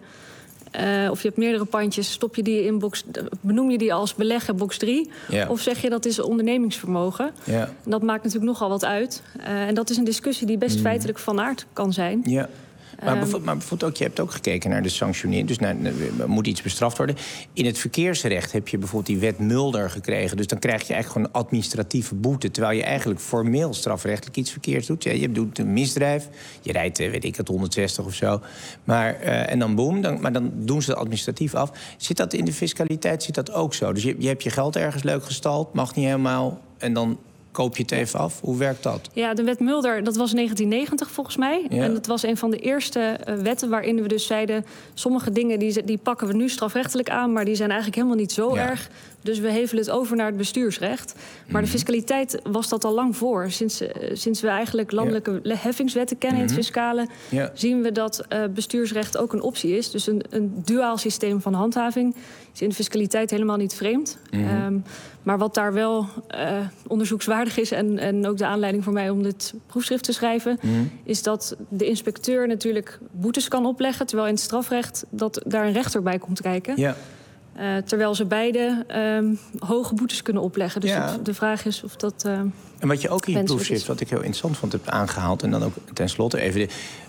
of je hebt meerdere pandjes. Stop je die in benoem je die als beleggen box 3? Ja. Of zeg je dat is ondernemingsvermogen? Ja. En dat maakt natuurlijk nogal wat uit. En dat is een discussie die best feitelijk van aard kan zijn. Ja. Maar bijvoorbeeld ook, je hebt ook gekeken naar de sanctionering. Dus moet iets bestraft worden. In het verkeersrecht heb je bijvoorbeeld die wet Mulder gekregen. Dus dan krijg je eigenlijk gewoon een administratieve boete. Terwijl je eigenlijk formeel strafrechtelijk iets verkeerds doet. Ja, je doet een misdrijf. Je rijdt, weet ik het, 160 of zo. Maar, en dan boem, maar dan doen ze het administratief af. Zit dat in de fiscaliteit zit dat ook zo? Dus je hebt je geld ergens leuk gestald. Mag niet helemaal. En dan koop je het even af? Hoe werkt dat? Ja, de wet Mulder, dat was 1990 volgens mij. Ja. En dat was een van de eerste wetten waarin we dus zeiden, sommige dingen die pakken we nu strafrechtelijk aan, maar die zijn eigenlijk helemaal niet zo erg. Dus we hevelen het over naar het bestuursrecht. Maar de fiscaliteit was dat al lang voor. Sinds we eigenlijk landelijke heffingswetten kennen in het fiscale, zien we dat bestuursrecht ook een optie is. Dus een duaal systeem van handhaving is in de fiscaliteit helemaal niet vreemd. Maar wat daar wel onderzoekswaardig is, en ook de aanleiding voor mij om dit proefschrift te schrijven, is dat de inspecteur natuurlijk boetes kan opleggen, terwijl in het strafrecht dat daar een rechter bij komt kijken. Ja. Terwijl ze beide hoge boetes kunnen opleggen. Dus de vraag is of dat. En wat je ook in het proefschrift, wat ik heel interessant vond, heb aangehaald, en dan ook tenslotte even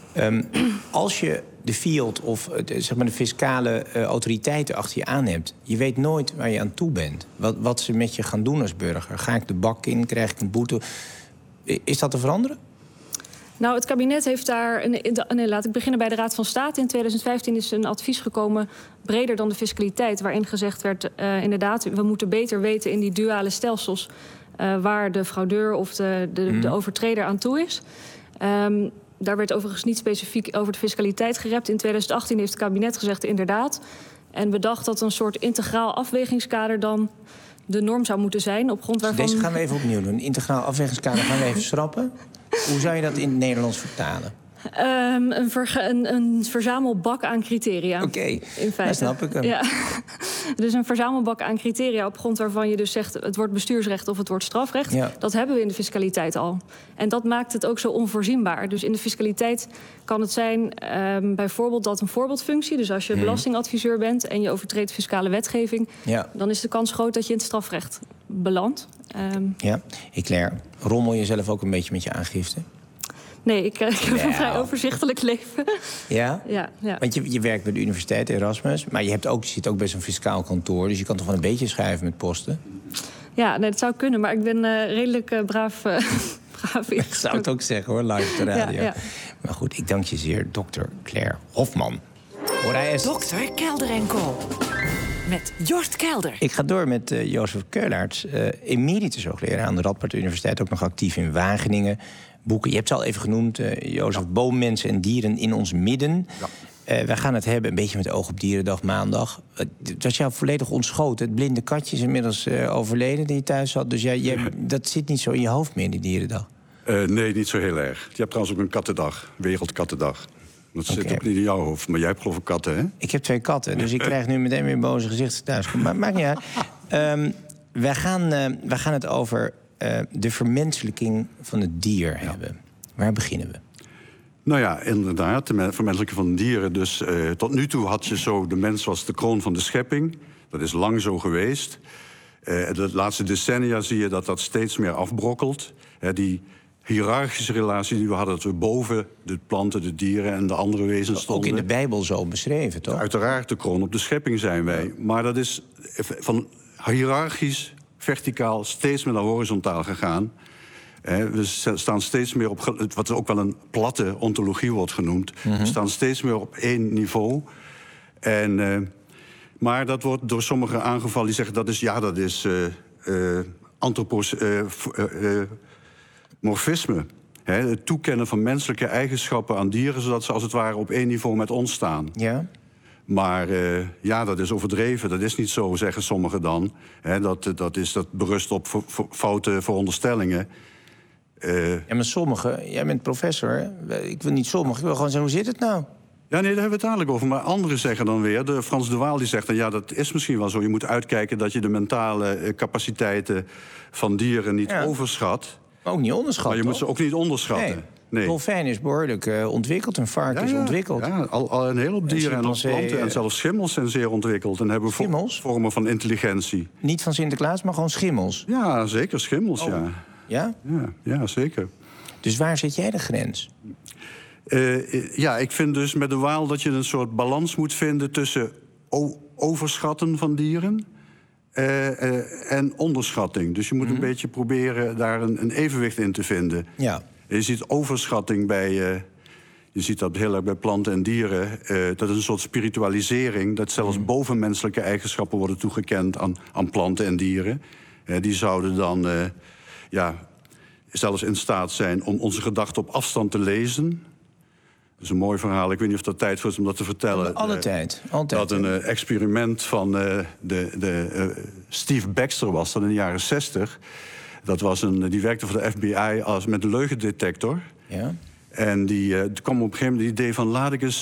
als je de field of zeg maar de fiscale autoriteiten achter je aan hebt, je weet nooit waar je aan toe bent. Wat ze met je gaan doen als burger. Ga ik de bak in? Krijg ik een boete? Is dat te veranderen? Nou, het kabinet heeft daar. Laat ik beginnen bij de Raad van State. In 2015 is een advies gekomen, breder dan de fiscaliteit, waarin gezegd werd, inderdaad, we moeten beter weten in die duale stelsels waar de fraudeur of de overtreder aan toe is. Daar werd overigens niet specifiek over de fiscaliteit gerept. In 2018 heeft het kabinet gezegd, inderdaad. En bedacht dat een soort integraal afwegingskader dan de norm zou moeten zijn, op grond waarvan. Deze gaan we even opnieuw doen. Een integraal afwegingskader gaan we even schrappen. Hoe zou je dat in het Nederlands vertalen? Een verzamelbak aan criteria. Oké, dat snap ik hem. Ja. Dus een verzamelbak aan criteria op grond waarvan je dus zegt, het wordt bestuursrecht of het wordt strafrecht. Ja. Dat hebben we in de fiscaliteit al. En dat maakt het ook zo onvoorzienbaar. Dus in de fiscaliteit kan het zijn bijvoorbeeld dat een voorbeeldfunctie, dus als je belastingadviseur bent en je overtreedt fiscale wetgeving, dan is de kans groot dat je in het strafrecht belandt. Claire, rommel je zelf ook een beetje met je aangifte? Nee, ik heb een vrij overzichtelijk leven. Ja? Ja. Want je werkt bij de universiteit Erasmus, maar je zit ook bij zo'n fiscaal kantoor, dus je kan toch wel een beetje schrijven met posten? Ja, dat zou kunnen, maar ik ben redelijk braaf. Ik zou het ook zeggen hoor, live op de radio. Ja. Maar goed, ik dank je zeer, dokter Claire Hofman. Dokter Kelder en Co. Met Jort Kelder. Ik ga door met Jozef Keulaerts, emeritus hoogleraar aan de Radboud Universiteit, ook nog actief in Wageningen. Boeken, je hebt ze al even genoemd, Jozef, Boom, mensen en dieren in ons midden. Ja. Wij gaan het hebben een beetje met oog op Dierendag maandag. Het was jou volledig ontschoten. Het blinde katje is inmiddels overleden die je thuis had. Dus dat zit niet zo in je hoofd meer, die Dierendag. Nee, niet zo heel erg. Je hebt trouwens ook een kattendag, Wereldkattendag. Dat zit ook niet in jouw hoofd, maar jij hebt geloof ik katten, hè? Ik heb 2 katten, dus ik krijg nu meteen weer boze gezichten thuis. Maar maakt niet uit. Wij gaan het over de vermenselijking van het dier hebben. Waar beginnen we? Nou ja, inderdaad, de vermenselijking van dieren. Dus tot nu toe had je zo, de mens was de kroon van de schepping. Dat is lang zo geweest. De laatste decennia zie je dat steeds meer afbrokkelt. Die hiërarchische relatie die we hadden, dat we boven de planten, de dieren en de andere wezens stonden. Ook in de Bijbel zo beschreven, toch? Uiteraard, de kroon op de schepping zijn wij. Maar dat is hiërarchisch, verticaal, steeds meer naar horizontaal gegaan. We staan steeds meer op, wat ook wel een platte ontologie wordt genoemd. We staan steeds meer op 1 niveau. Maar dat wordt door sommigen aangevallen die zeggen dat is antropomorfisme. Het toekennen van menselijke eigenschappen aan dieren, zodat ze als het ware op 1 niveau met ons staan. Ja. Maar dat is overdreven. Dat is niet zo, zeggen sommigen dan. Dat berust op foute veronderstellingen. Ja, maar sommigen, jij bent professor. Ik wil niet sommigen, ik wil gewoon zeggen, hoe zit het nou? Ja, nee, daar hebben we het dadelijk over. Maar anderen zeggen dan weer, de Frans de Waal die zegt dan, ja, dat is misschien wel zo. Je moet uitkijken dat je de mentale capaciteiten van dieren niet overschat. Maar ook niet onderschatten. Maar je moet ze ook niet onderschatten. Nee. Dolfijn is behoorlijk ontwikkeld, een vark is ontwikkeld. Ja, al een hele hoop dieren en planten en zelfs schimmels zijn zeer ontwikkeld. En hebben vormen van intelligentie. Niet van Sinterklaas, maar gewoon schimmels? Ja, zeker schimmels, ja. Ja? Ja, zeker. Dus waar zit jij de grens? Ik vind dus met de Waal dat je een soort balans moet vinden tussen overschatten van dieren en onderschatting. Dus je moet een beetje proberen daar een evenwicht in te vinden. Ja. Je ziet overschatting je ziet dat heel erg bij planten en dieren. Dat is een soort spiritualisering, dat zelfs bovenmenselijke eigenschappen worden toegekend aan planten en dieren. Die zouden dan zelfs in staat zijn om onze gedachten op afstand te lezen. Dat is een mooi verhaal, ik weet niet of dat tijd voor is om dat te vertellen. Alle tijd, altijd. Dat een experiment van Steve Baxter was, dat in de jaren 60. Dat was die werkte voor de FBI met een leugendetector. Ja. En die kwam op een gegeven moment het idee van, laat ik eens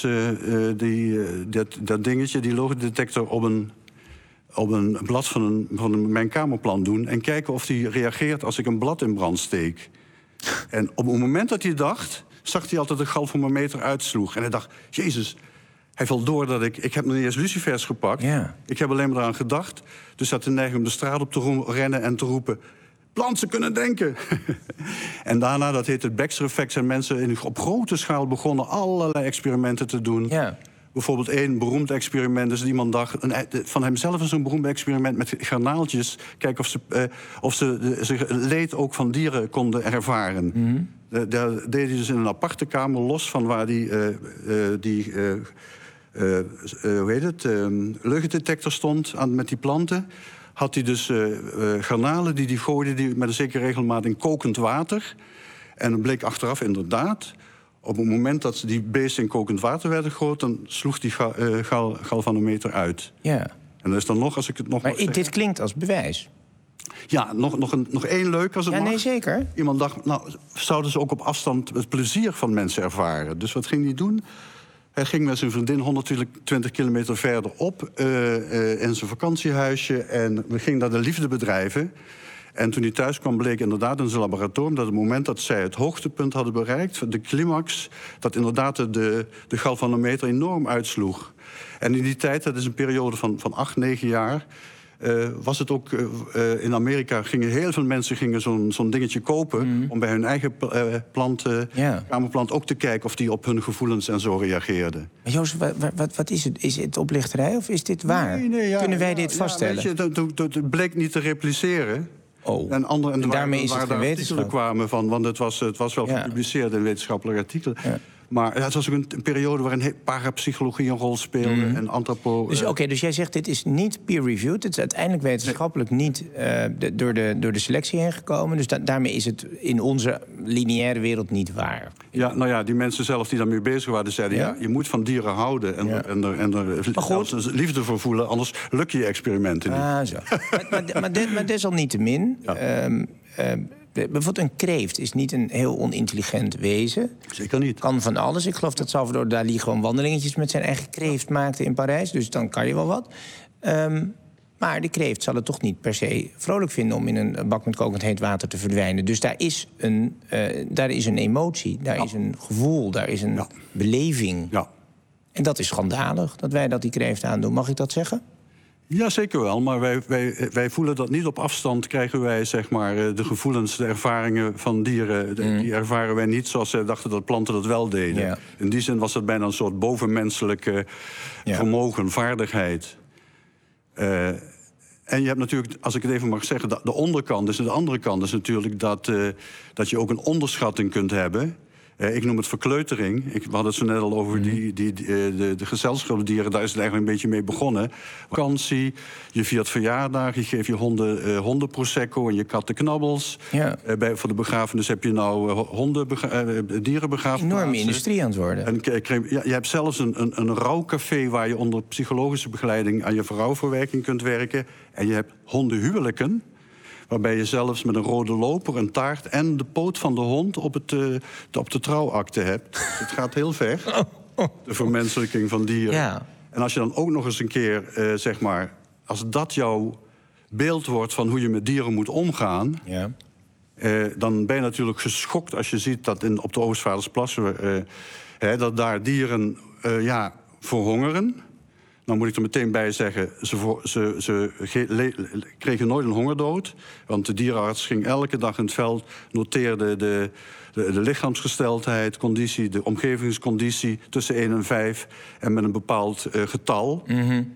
dat dingetje, die leugendetector, op een blad van mijn kamerplan doen en kijken of die reageert als ik een blad in brand steek. En op het moment dat hij dacht, zag hij altijd een galvanometer uitsloeg. En hij dacht, Jezus, hij valt door dat ik heb nog niet eens lucifers gepakt. Ja. Ik heb alleen maar eraan gedacht. Dus had de neiging om de straat op te rennen en te roepen, planten kunnen denken. En daarna, dat heet het Baxter-effect, zijn mensen op grote schaal begonnen allerlei experimenten te doen. Ja. Bijvoorbeeld één beroemd experiment, dus iemand dacht, van hemzelf is een beroemd experiment met garnaaltjes. Kijken of ze zich leed ook van dieren konden ervaren. Daar deed hij dus in een aparte kamer, los van waar leugendetector stond met die planten. Had hij dus garnalen die gooide met een zekere regelmaat in kokend water. En dan bleek achteraf inderdaad, op het moment dat die beesten in kokend water werden gegooid, dan sloeg die galvanometer uit. Ja. En dat is dan nog, als ik het nog maar dit klinkt als bewijs. Ja, nog één leuk als het mag. Nee, zeker. Iemand dacht, zouden ze ook op afstand het plezier van mensen ervaren? Dus wat ging hij doen? Hij ging met zijn vriendin 120 kilometer verderop in zijn vakantiehuisje en we gingen naar de liefde bedrijven. En toen hij thuis kwam, bleek inderdaad in zijn laboratorium dat het moment dat zij het hoogtepunt hadden bereikt, de climax, dat inderdaad de galvanometer enorm uitsloeg. En in die tijd, dat is een periode van 8, 9 jaar, was het ook in Amerika, heel veel mensen zo'n dingetje kopen om bij hun eigen kamerplant ook te kijken of die op hun gevoelens en zo reageerden. Maar Jozef, wat is het? Is het oplichterij of is dit waar? Kunnen wij dit vaststellen? Het bleek niet te repliceren. En daarmee is het geen wetenschap. Kwamen van, want het was wel gepubliceerd in wetenschappelijke artikelen. Ja. Maar het was ook een periode waarin parapsychologie een rol speelde en Dus jij zegt dit is niet peer-reviewed. Het is uiteindelijk wetenschappelijk niet door de selectie heen gekomen. Dus daarmee is het in onze lineaire wereld niet waar. Ja, nou ja, die mensen zelf die daarmee bezig waren, zeiden je moet van dieren houden en er liefde voor voelen, anders lukt je experimenten niet. Zo. maar desalniettemin, Bijvoorbeeld een kreeft is niet een heel onintelligent wezen. Zeker niet. Kan van alles. Ik geloof dat Salvador Dalí gewoon wandelingetjes met zijn eigen kreeft maakte in Parijs. Dus dan kan je wel wat. Maar de kreeft zal het toch niet per se vrolijk vinden om in een bak met kokend heet water te verdwijnen. Dus daar is een emotie, daar is een gevoel, daar is een beleving. Ja. En dat is schandalig, dat wij dat die kreeft aandoen. Mag ik dat zeggen? Ja, zeker wel. Maar wij voelen dat niet op afstand. Krijgen wij zeg maar de gevoelens, de ervaringen van dieren. Die ervaren wij niet zoals zij dachten dat planten dat wel deden. Ja. In die zin was het bijna een soort bovenmenselijke vermogen, vaardigheid. En je hebt natuurlijk, als ik het even mag zeggen, de onderkant. Dus de andere kant is natuurlijk dat je ook een onderschatting kunt hebben. Ik noem het verkleutering. We hadden het zo net al over de gezelschapsdieren. Daar is het eigenlijk een beetje mee begonnen. Vakantie, je viert verjaardag, je geeft je honden prosecco en je katten knabbels. Ja. Voor de begrafenis heb je nou dierenbegrafenissen. Enorme industrie aan het worden. En je hebt zelfs een rouwcafé waar je onder psychologische begeleiding aan je rouwverwerking kunt werken. En je hebt hondenhuwelijken, waarbij je zelfs met een rode loper, een taart en de poot van de hond op de trouwakte hebt. Dus het gaat heel ver, de vermenselijking van dieren. Ja. En als je dan ook nog eens een keer, zeg maar, als dat jouw beeld wordt van hoe je met dieren moet omgaan, dan ben je natuurlijk geschokt als je ziet dat op de Oostvaardersplassen dat daar dieren verhongeren. Nou moet ik er meteen bij zeggen, ze kregen nooit een hongerdood. Want de dierenarts ging elke dag in het veld, noteerde de lichaamsgesteldheid, conditie, de omgevingsconditie tussen 1 en 5. En met een bepaald getal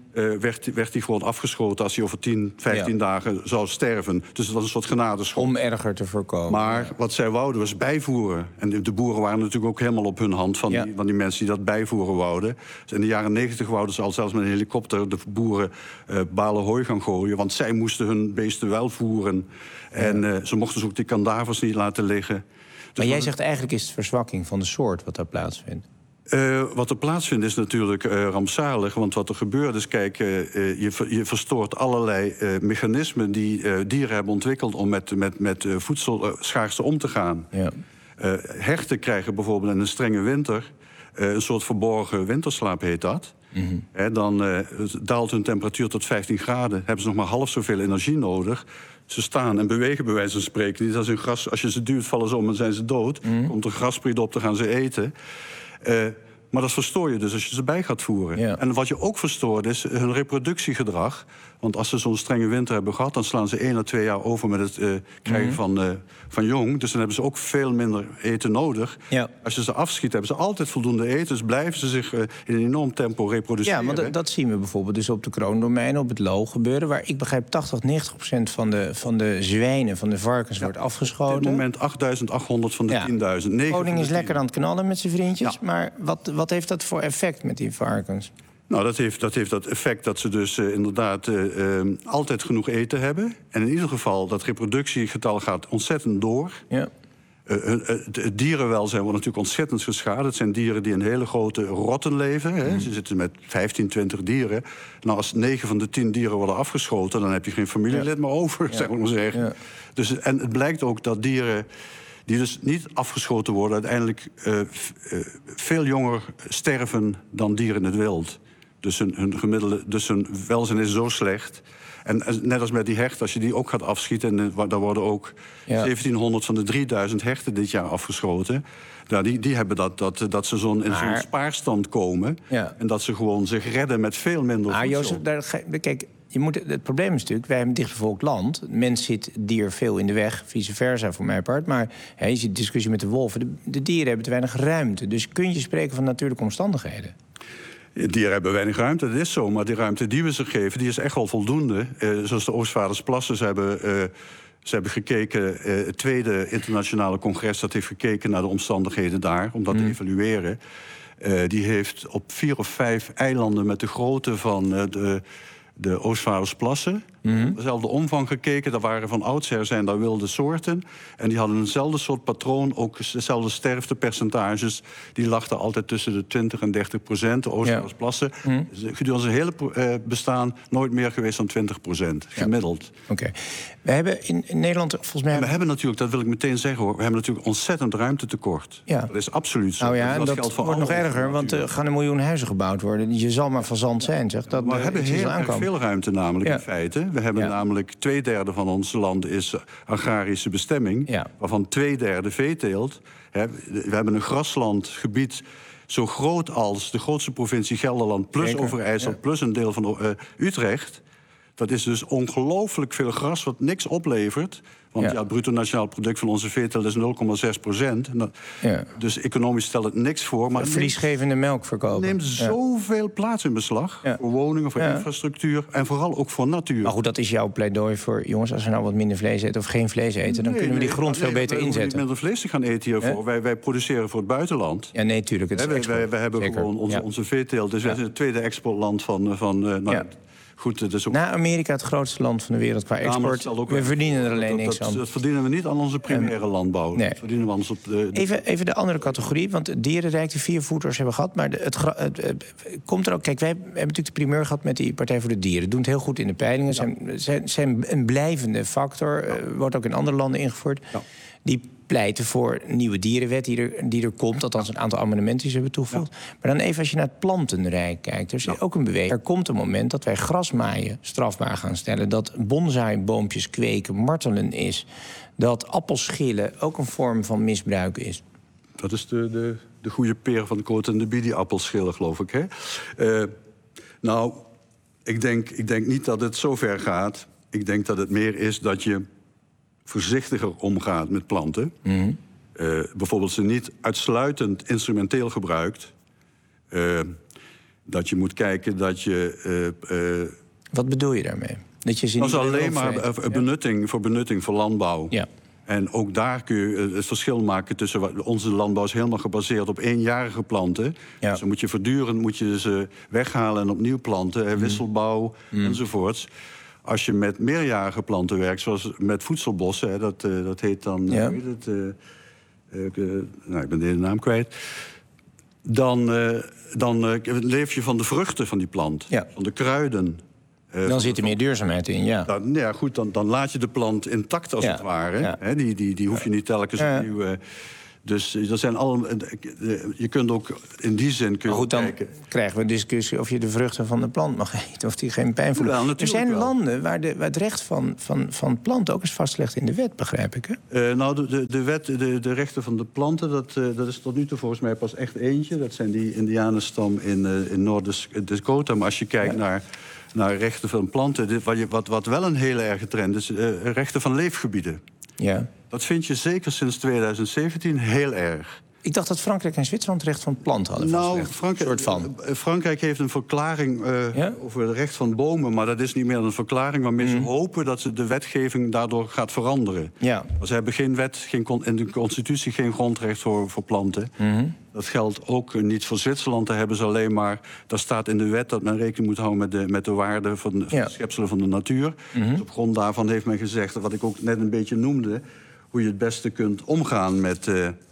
werd hij gewoon afgeschoten als hij over 10, 15 dagen zou sterven. Dus het was een soort genadeschot. Om erger te voorkomen. Maar wat zij wouden was bijvoeren. En de boeren waren natuurlijk ook helemaal op hun hand van die mensen die dat bijvoeren wouden. Dus in de jaren 90 wouden ze al zelfs met een helikopter de boeren balen hooi gaan gooien. Want zij moesten hun beesten wel voeren. En ze mochten dus ook die kadavers niet laten liggen. Dus maar jij zegt eigenlijk is het verzwakking van de soort wat daar plaatsvindt. Wat er plaatsvindt is natuurlijk rampzalig. Want wat er gebeurt is, kijk, je verstoort allerlei mechanismen die dieren hebben ontwikkeld om met voedselschaarste om te gaan. Ja. Herten krijgen bijvoorbeeld in een strenge winter een soort verborgen winterslaap, heet dat. Dan daalt hun temperatuur tot 15 graden. Hebben ze nog maar half zoveel energie nodig. Ze staan en bewegen bij wijze van spreken niet. Als je ze duwt, vallen ze om en zijn ze dood. Komt er graspriet op, dan gaan ze eten. Maar dat verstoor je dus als je ze bij gaat voeren. Ja. En wat je ook verstoort is hun reproductiegedrag. Want als ze zo'n strenge winter hebben gehad, dan slaan ze 1 à 2 jaar over met het krijgen van jong. Dus dan hebben ze ook veel minder eten nodig. Ja. Als je ze afschiet, hebben ze altijd voldoende eten. Dus blijven ze zich in een enorm tempo reproduceren. Ja, want dat zien we bijvoorbeeld dus op de kroondomeinen, op het Loo gebeuren. Waar ik begrijp 80-90% van de zwijnen, van de varkens wordt afgeschoten. Op dit moment 8.800 van de 10.000. De koning is lekker aan het knallen met zijn vriendjes. Ja. Maar wat heeft dat voor effect met die varkens? Nou, dat heeft dat effect dat ze dus inderdaad altijd genoeg eten hebben. En in ieder geval, dat reproductiegetal gaat ontzettend door. Ja. Het dierenwelzijn wordt natuurlijk ontzettend geschaad. Het zijn dieren die in hele grote rotten leven. Hè. Ze zitten met 15, 20 dieren. Nou, als 9 van de 10 dieren worden afgeschoten, dan heb je geen familielid meer over, zeg maar zeggen. Ja. Dus, en het blijkt ook dat dieren die dus niet afgeschoten worden, uiteindelijk veel jonger sterven dan dieren in het wild. Dus hun welzijn is zo slecht. En net als met die herten, als je die ook gaat afschieten, en daar worden ook 1700 van de 3000 herten dit jaar afgeschoten. Nou, die hebben dat ze in zo'n spaarstand komen. Ja. En dat ze gewoon zich redden met veel minder voedsel. Jozef, kijk, het probleem is natuurlijk, wij hebben een dichtbevolkt land. Mens zit dier veel in de weg, vice versa voor mijn part. Maar je ziet de discussie met de wolven. De dieren hebben te weinig ruimte. Dus kun je spreken van natuurlijke omstandigheden? Dieren hebben weinig ruimte, dat is zo. Maar die ruimte die we ze geven, die is echt wel voldoende. Zoals de Oostvaardersplassen, ze hebben gekeken. Het tweede internationale congres dat heeft gekeken naar de omstandigheden daar, om dat te evalueren. Die heeft op 4 of 5 eilanden met de grootte van de Oostvaardersplassen dezelfde omvang gekeken. Dat waren van oudsher zijn daar wilde soorten. En die hadden eenzelfde soort patroon, ook dezelfde sterftepercentages. Die lag er altijd tussen de 20 en 30%. De Oostvaardersplassen. Gedurende zijn hele bestaan nooit meer geweest dan 20%. Gemiddeld. Oké. We hebben in Nederland volgens mij... En we hebben natuurlijk, dat wil ik meteen zeggen hoor... we hebben natuurlijk ontzettend ruimtetekort. Ja. Dat is absoluut zo. Nou ja, en dat wordt nog erger, want er gaan 1 miljoen huizen gebouwd worden. Je zal maar fazant zijn, zeg. Dat we hebben heel erg veel ruimte namelijk, in feite. We hebben namelijk 2/3 van ons land is agrarische bestemming... waarvan 2/3 veeteelt. We hebben een graslandgebied zo groot als de grootste provincie Gelderland... plus Overijssel, plus een deel van Utrecht... Dat is dus ongelooflijk veel gras wat niks oplevert. Want het bruto nationaal product van onze veeteelt is 0,6%. Dus economisch stelt het niks voor. Maar verliesgevende melk verkopen. Neemt zoveel plaats in beslag. Voor woningen, voor infrastructuur en vooral ook voor natuur. Maar goed, dat is jouw pleidooi voor... jongens, als we nou wat minder vlees eten of geen vlees eten... dan kunnen we die grond veel beter inzetten. Niet minder vlees te gaan eten hiervoor. Wij produceren voor het buitenland. Ja, nee, tuurlijk. We hebben gewoon onze veeteelt. Dus wij zijn het tweede exportland van goed, het is ook... Na Amerika het grootste land van de wereld qua export. We verdienen er alleen niks aan. Dat verdienen we niet aan onze primaire landbouw. Nee. Dat verdienen we anders op Even de andere categorie, want het dierenrijk, de 4 voeters hebben gehad. Maar het komt er ook... Kijk, wij hebben natuurlijk de primeur gehad met die Partij voor de Dieren. Doen het heel goed in de peilingen. Zijn een blijvende factor. Wordt ook in andere landen ingevoerd. Die pleiten voor een nieuwe dierenwet die er komt. Althans een aantal amendementen die ze hebben toegevoegd. Maar dan even als je naar het plantenrijk kijkt. Er is ook een beweging. Er komt een moment dat wij grasmaaien strafbaar gaan stellen. Dat bonsaiboompjes kweken martelen is. Dat appelschillen ook een vorm van misbruik is. Dat is de goede peer van de Koot en de Bie, die appelschillen, geloof ik. Hè? Nou, ik denk niet dat het zo ver gaat. Ik denk dat het meer is dat je voorzichtiger omgaat met planten. Bijvoorbeeld ze niet uitsluitend instrumenteel gebruikt. Dat je moet kijken dat je... Wat bedoel je daarmee? Dat je ze niet alleen maar benutting voor landbouw. Ja. En ook daar kun je het verschil maken tussen... Onze landbouw is helemaal gebaseerd op eenjarige planten. Ja. Dus dan moet je voortdurend ze weghalen en opnieuw planten. Wisselbouw enzovoorts. Als je met meerjarige planten werkt, zoals met voedselbossen... dat heet dan... ik ben de naam kwijt. Dan leef je van de vruchten van die plant. Ja. Van de kruiden. Dan zit er meer duurzaamheid in, Dan laat je de plant intact als het ware. Ja. Die hoef je niet telkens opnieuw... Dus er zijn je kunt ook in die zin kijken. Krijgen we een discussie of je de vruchten van de plant mag eten... of die geen pijn voelen. Er zijn landen waar het recht van planten ook is vastgelegd in de wet, begrijp ik. Hè? De rechten van de planten, dat is tot nu toe volgens mij pas echt eentje. Dat zijn die indianenstam in Noord-Dakota. Maar als je kijkt naar rechten van planten... Wat wel een hele erge trend is, rechten van leefgebieden. Ja. Dat vind je zeker sinds 2017 heel erg. Ik dacht dat Frankrijk en Zwitserland recht van plant hadden. Nou, Frankrijk heeft een verklaring over het recht van bomen... maar dat is niet meer een verklaring... waarmee ze hopen dat ze de wetgeving daardoor gaat veranderen. Ja. Maar ze hebben geen wet, in de constitutie geen grondrecht voor planten. Dat geldt ook niet voor Zwitserland. Daar hebben ze alleen maar... Daar staat in de wet dat men rekening moet houden met de waarde van de schepselen van de natuur. Dus op grond daarvan heeft men gezegd, wat ik ook net een beetje noemde... hoe je het beste kunt omgaan met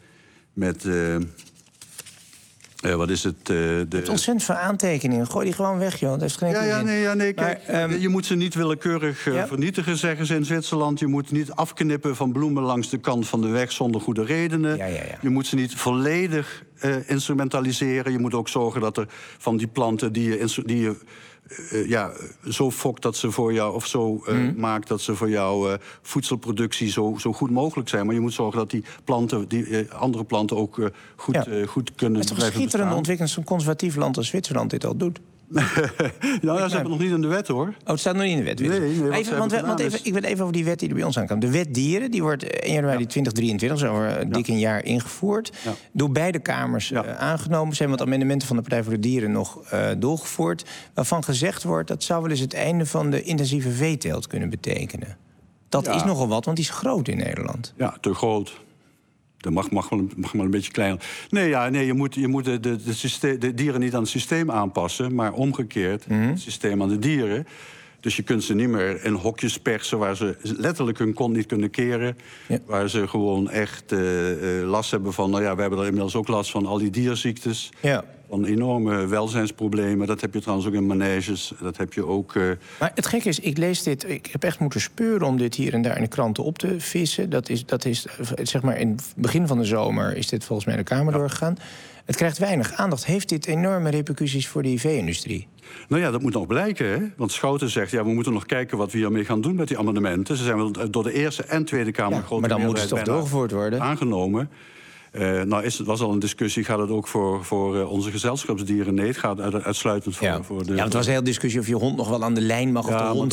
wat is het? Je hebt ontzettend veel aantekeningen. Gooi die gewoon weg, joh. Dat heeft geen nee. Kijk, je moet ze niet willekeurig vernietigen, zeggen ze in Zwitserland. Je moet niet afknippen van bloemen langs de kant van de weg zonder goede redenen. Je moet ze niet volledig instrumentaliseren. Je moet ook zorgen dat er van die planten die je zo fokt dat ze voor jou, of zo maakt dat ze voor jouw voedselproductie zo goed mogelijk zijn. Maar je moet zorgen dat die planten, andere planten ook goed kunnen blijven bestaan. Het is toch een schitterende ontwikkeling zo'n conservatief land als Zwitserland dit al doet? Ze hebben het nog niet in de wet, hoor. Het staat nog niet in de wet. Ik wil even over die wet die er bij ons aankomt. De wet dieren, die wordt 1 januari 2023, zo over dik een jaar ingevoerd. Ja. Door beide kamers aangenomen. Er zijn wat amendementen van de Partij voor de Dieren nog doorgevoerd. Waarvan gezegd wordt dat zou wel eens het einde van de intensieve veeteelt kunnen betekenen. Dat is nogal wat, want die is groot in Nederland. Ja, te groot. Dat mag wel een beetje kleiner. Je moet de dieren niet aan het systeem aanpassen... maar omgekeerd, het systeem aan de dieren. Dus je kunt ze niet meer in hokjes persen waar ze letterlijk hun kont niet kunnen keren. Ja. Waar ze gewoon echt last hebben van... we hebben er inmiddels ook last van al die dierziektes. Ja. Van enorme welzijnsproblemen. Dat heb je trouwens ook in maneges. Dat heb je ook... Maar het gekke is, ik lees dit... Ik heb echt moeten speuren om dit hier en daar in de kranten op te vissen. Dat is zeg maar in het begin van de zomer is dit volgens mij de Kamer doorgegaan. Het krijgt weinig aandacht. Heeft dit enorme repercussies voor de IV-industrie? Nou ja, dat moet nog blijken, hè? Want Schouten zegt, we moeten nog kijken wat we hiermee gaan doen met die amendementen. Ze zijn wel door de Eerste en Tweede Kamer grote maar dan moet het toch doorgevoerd worden? Aangenomen. Het was al een discussie, gaat het ook voor onze gezelschapsdieren? Nee, het gaat uitsluitend voor de... Ja, het was een hele discussie of je hond nog wel aan de lijn mag of de hond...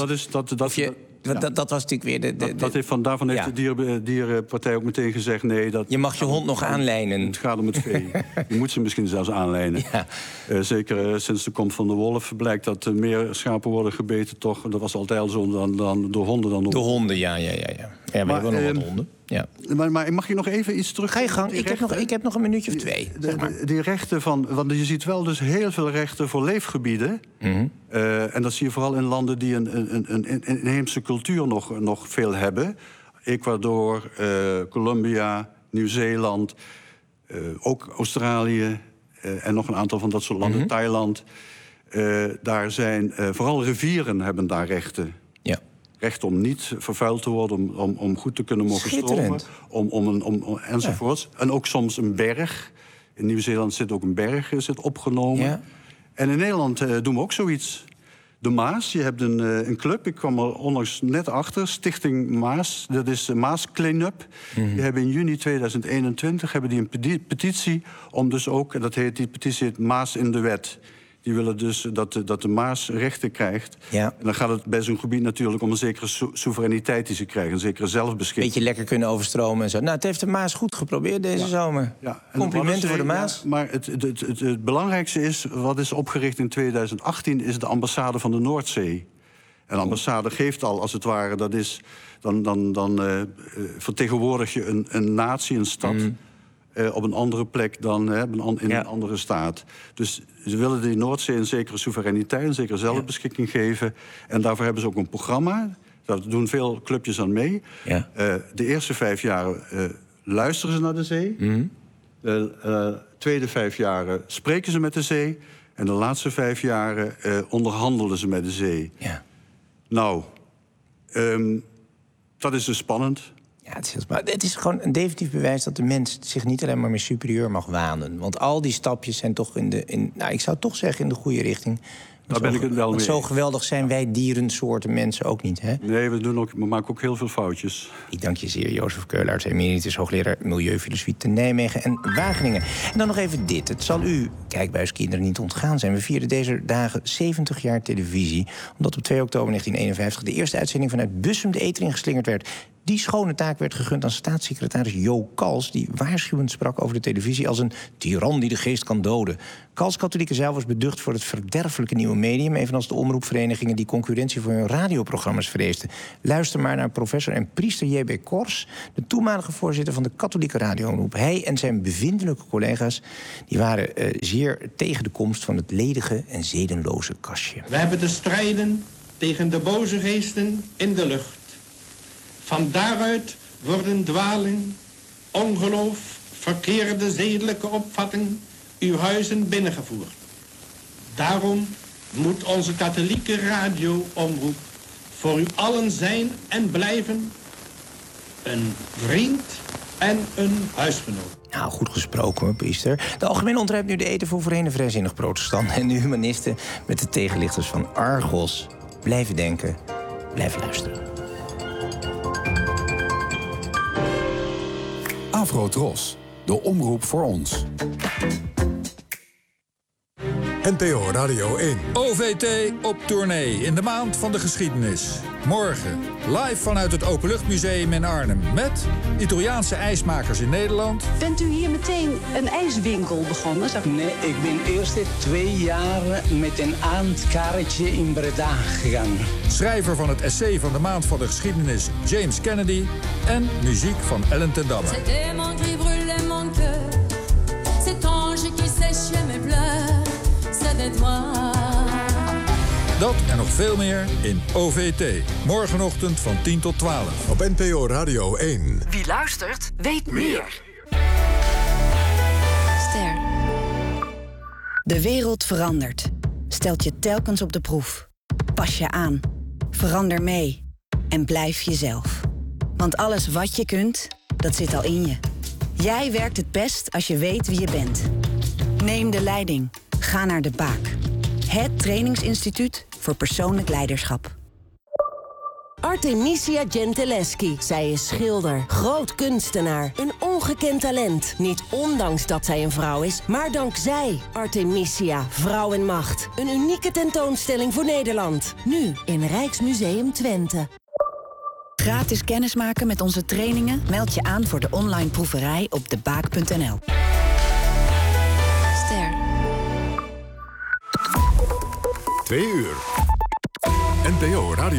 Dat was natuurlijk weer... Daarvan heeft de dierenpartij ook meteen gezegd... nee, je mag je hond nog aanlijnen. Het gaat om het vee. Je moet ze misschien zelfs aanlijnen. Ja. Zeker sinds de komst van de wolf blijkt dat meer schapen worden gebeten... toch, dat was altijd al zo, dan door honden. Door honden, ja. Ja, we hebben nog wat honden. Ja. Maar mag je nog even iets terug... Ga je gang, ik heb nog een minuutje of 2. Die rechten van... Want je ziet wel dus heel veel rechten voor leefgebieden. Mm-hmm. En dat zie je vooral in landen die een inheemse cultuur nog veel hebben. Ecuador, Colombia, Nieuw-Zeeland, ook Australië... en nog een aantal van dat soort landen, mm-hmm. Thailand. Daar zijn vooral rivieren hebben daar rechten. Ja. Recht om niet vervuild te worden, om goed te kunnen mogen stromen. Enzovoorts. Ja. En ook soms een berg. In Nieuw-Zeeland zit ook een berg opgenomen. Ja. En in Nederland doen we ook zoiets. De Maas, je hebt een club, ik kwam er onlangs net achter, Stichting Maas. Dat is de Maas Clean-up. Mm-hmm. Die hebben in juni 2021 een petitie om dus ook... die petitie heet Maas in de Wet. Die willen dus dat de Maas rechten krijgt. Ja. En dan gaat het bij zo'n gebied natuurlijk om een zekere soevereiniteit die ze krijgen. Een zekere zelfbeschikking. Beetje lekker kunnen overstromen en zo. Nou, het heeft de Maas goed geprobeerd deze zomer. Ja. Complimenten voor de Maas. Ja, maar het belangrijkste is, wat is opgericht in 2018... is de ambassade van de Noordzee. En de ambassade geeft al, als het ware, dat is... Dan vertegenwoordig je een natie, een stad... op een andere plek dan in een andere staat. Dus ze willen de Noordzee een zekere soevereiniteit... een zekere zelfbeschikking geven. En daarvoor hebben ze ook een programma. Daar doen veel clubjes aan mee. Ja. De eerste 5 jaar luisteren ze naar de zee. Mm-hmm. De tweede 5 jaar spreken ze met de zee. En de laatste 5 jaar onderhandelen ze met de zee. Ja. Nou, dat is dus spannend... Ja, het is gewoon een definitief bewijs dat de mens zich niet alleen maar meer superieur mag wanen. Want al die stapjes zijn toch ik zou toch zeggen in de goede richting. Daar ben ik het wel mee. Zo geweldig zijn wij dierensoorten mensen ook niet, hè? Nee, we maken ook heel veel foutjes. Ik dank je zeer, Jozef Keulaerts, emeritus hoogleraar Milieufilosofie te Nijmegen en Wageningen. En dan nog even dit. Het zal u, kijkbuiskinderen, niet ontgaan zijn. We vierden deze dagen 70 jaar televisie. Omdat op 2 oktober 1951 de eerste uitzending vanuit Bussum de eter ingeslingerd werd. Die schone taak werd gegund aan staatssecretaris Jo Kals... die waarschuwend sprak over de televisie als een tiran die de geest kan doden. Kals' katholieke zijl was beducht voor het verderfelijke nieuwe medium... evenals de omroepverenigingen die concurrentie voor hun radioprogramma's vreesden. Luister maar naar professor en priester J.B. Kors... de toenmalige voorzitter van de katholieke radioomroep. Hij en zijn bevindelijke collega's die waren zeer tegen de komst... van het ledige en zedenloze kastje. We hebben te strijden tegen de boze geesten in de lucht. Van daaruit worden dwaling, ongeloof, verkeerde zedelijke opvatting uw huizen binnengevoerd. Daarom moet onze katholieke radioomroep voor u allen zijn en blijven een vriend en een huisgenoot. Nou, goed gesproken hoor, priester. De Algemene ontruimt nu de eten voor Verenigde Vrijzinnig Protestanten... en de humanisten met de tegenlichters van Argos. Blijven denken, blijven luisteren. Afro-Tros, de omroep voor ons. NPO Radio 1. OVT op tournee in de maand van de geschiedenis. Morgen live vanuit het Openluchtmuseum in Arnhem... met Italiaanse ijsmakers in Nederland. Bent u hier meteen een ijswinkel begonnen? Nee, ik ben eerst 2 jaar met een aandkaartje in Breda gegaan. Schrijver van het essay van de maand van de geschiedenis James Kennedy... en muziek van Ellen ten Damme. Dat en nog veel meer in OVT. Morgenochtend van 10 tot 12. Op NPO Radio 1. Wie luistert, weet meer. Ster. De wereld verandert. Stelt je telkens op de proef. Pas je aan. Verander mee. En blijf jezelf. Want alles wat je kunt, dat zit al in je. Jij werkt het best als je weet wie je bent. Neem de leiding. Ga naar De Baak. Het trainingsinstituut voor persoonlijk leiderschap. Artemisia Gentileschi. Zij is schilder, groot kunstenaar, een ongekend talent. Niet ondanks dat zij een vrouw is, maar dankzij. Artemisia, vrouw en macht. Een unieke tentoonstelling voor Nederland. Nu in Rijksmuseum Twente. Gratis kennismaken met onze trainingen? Meld je aan voor de online proeverij op debaak.nl. Ster. 2 uur. NPO Radio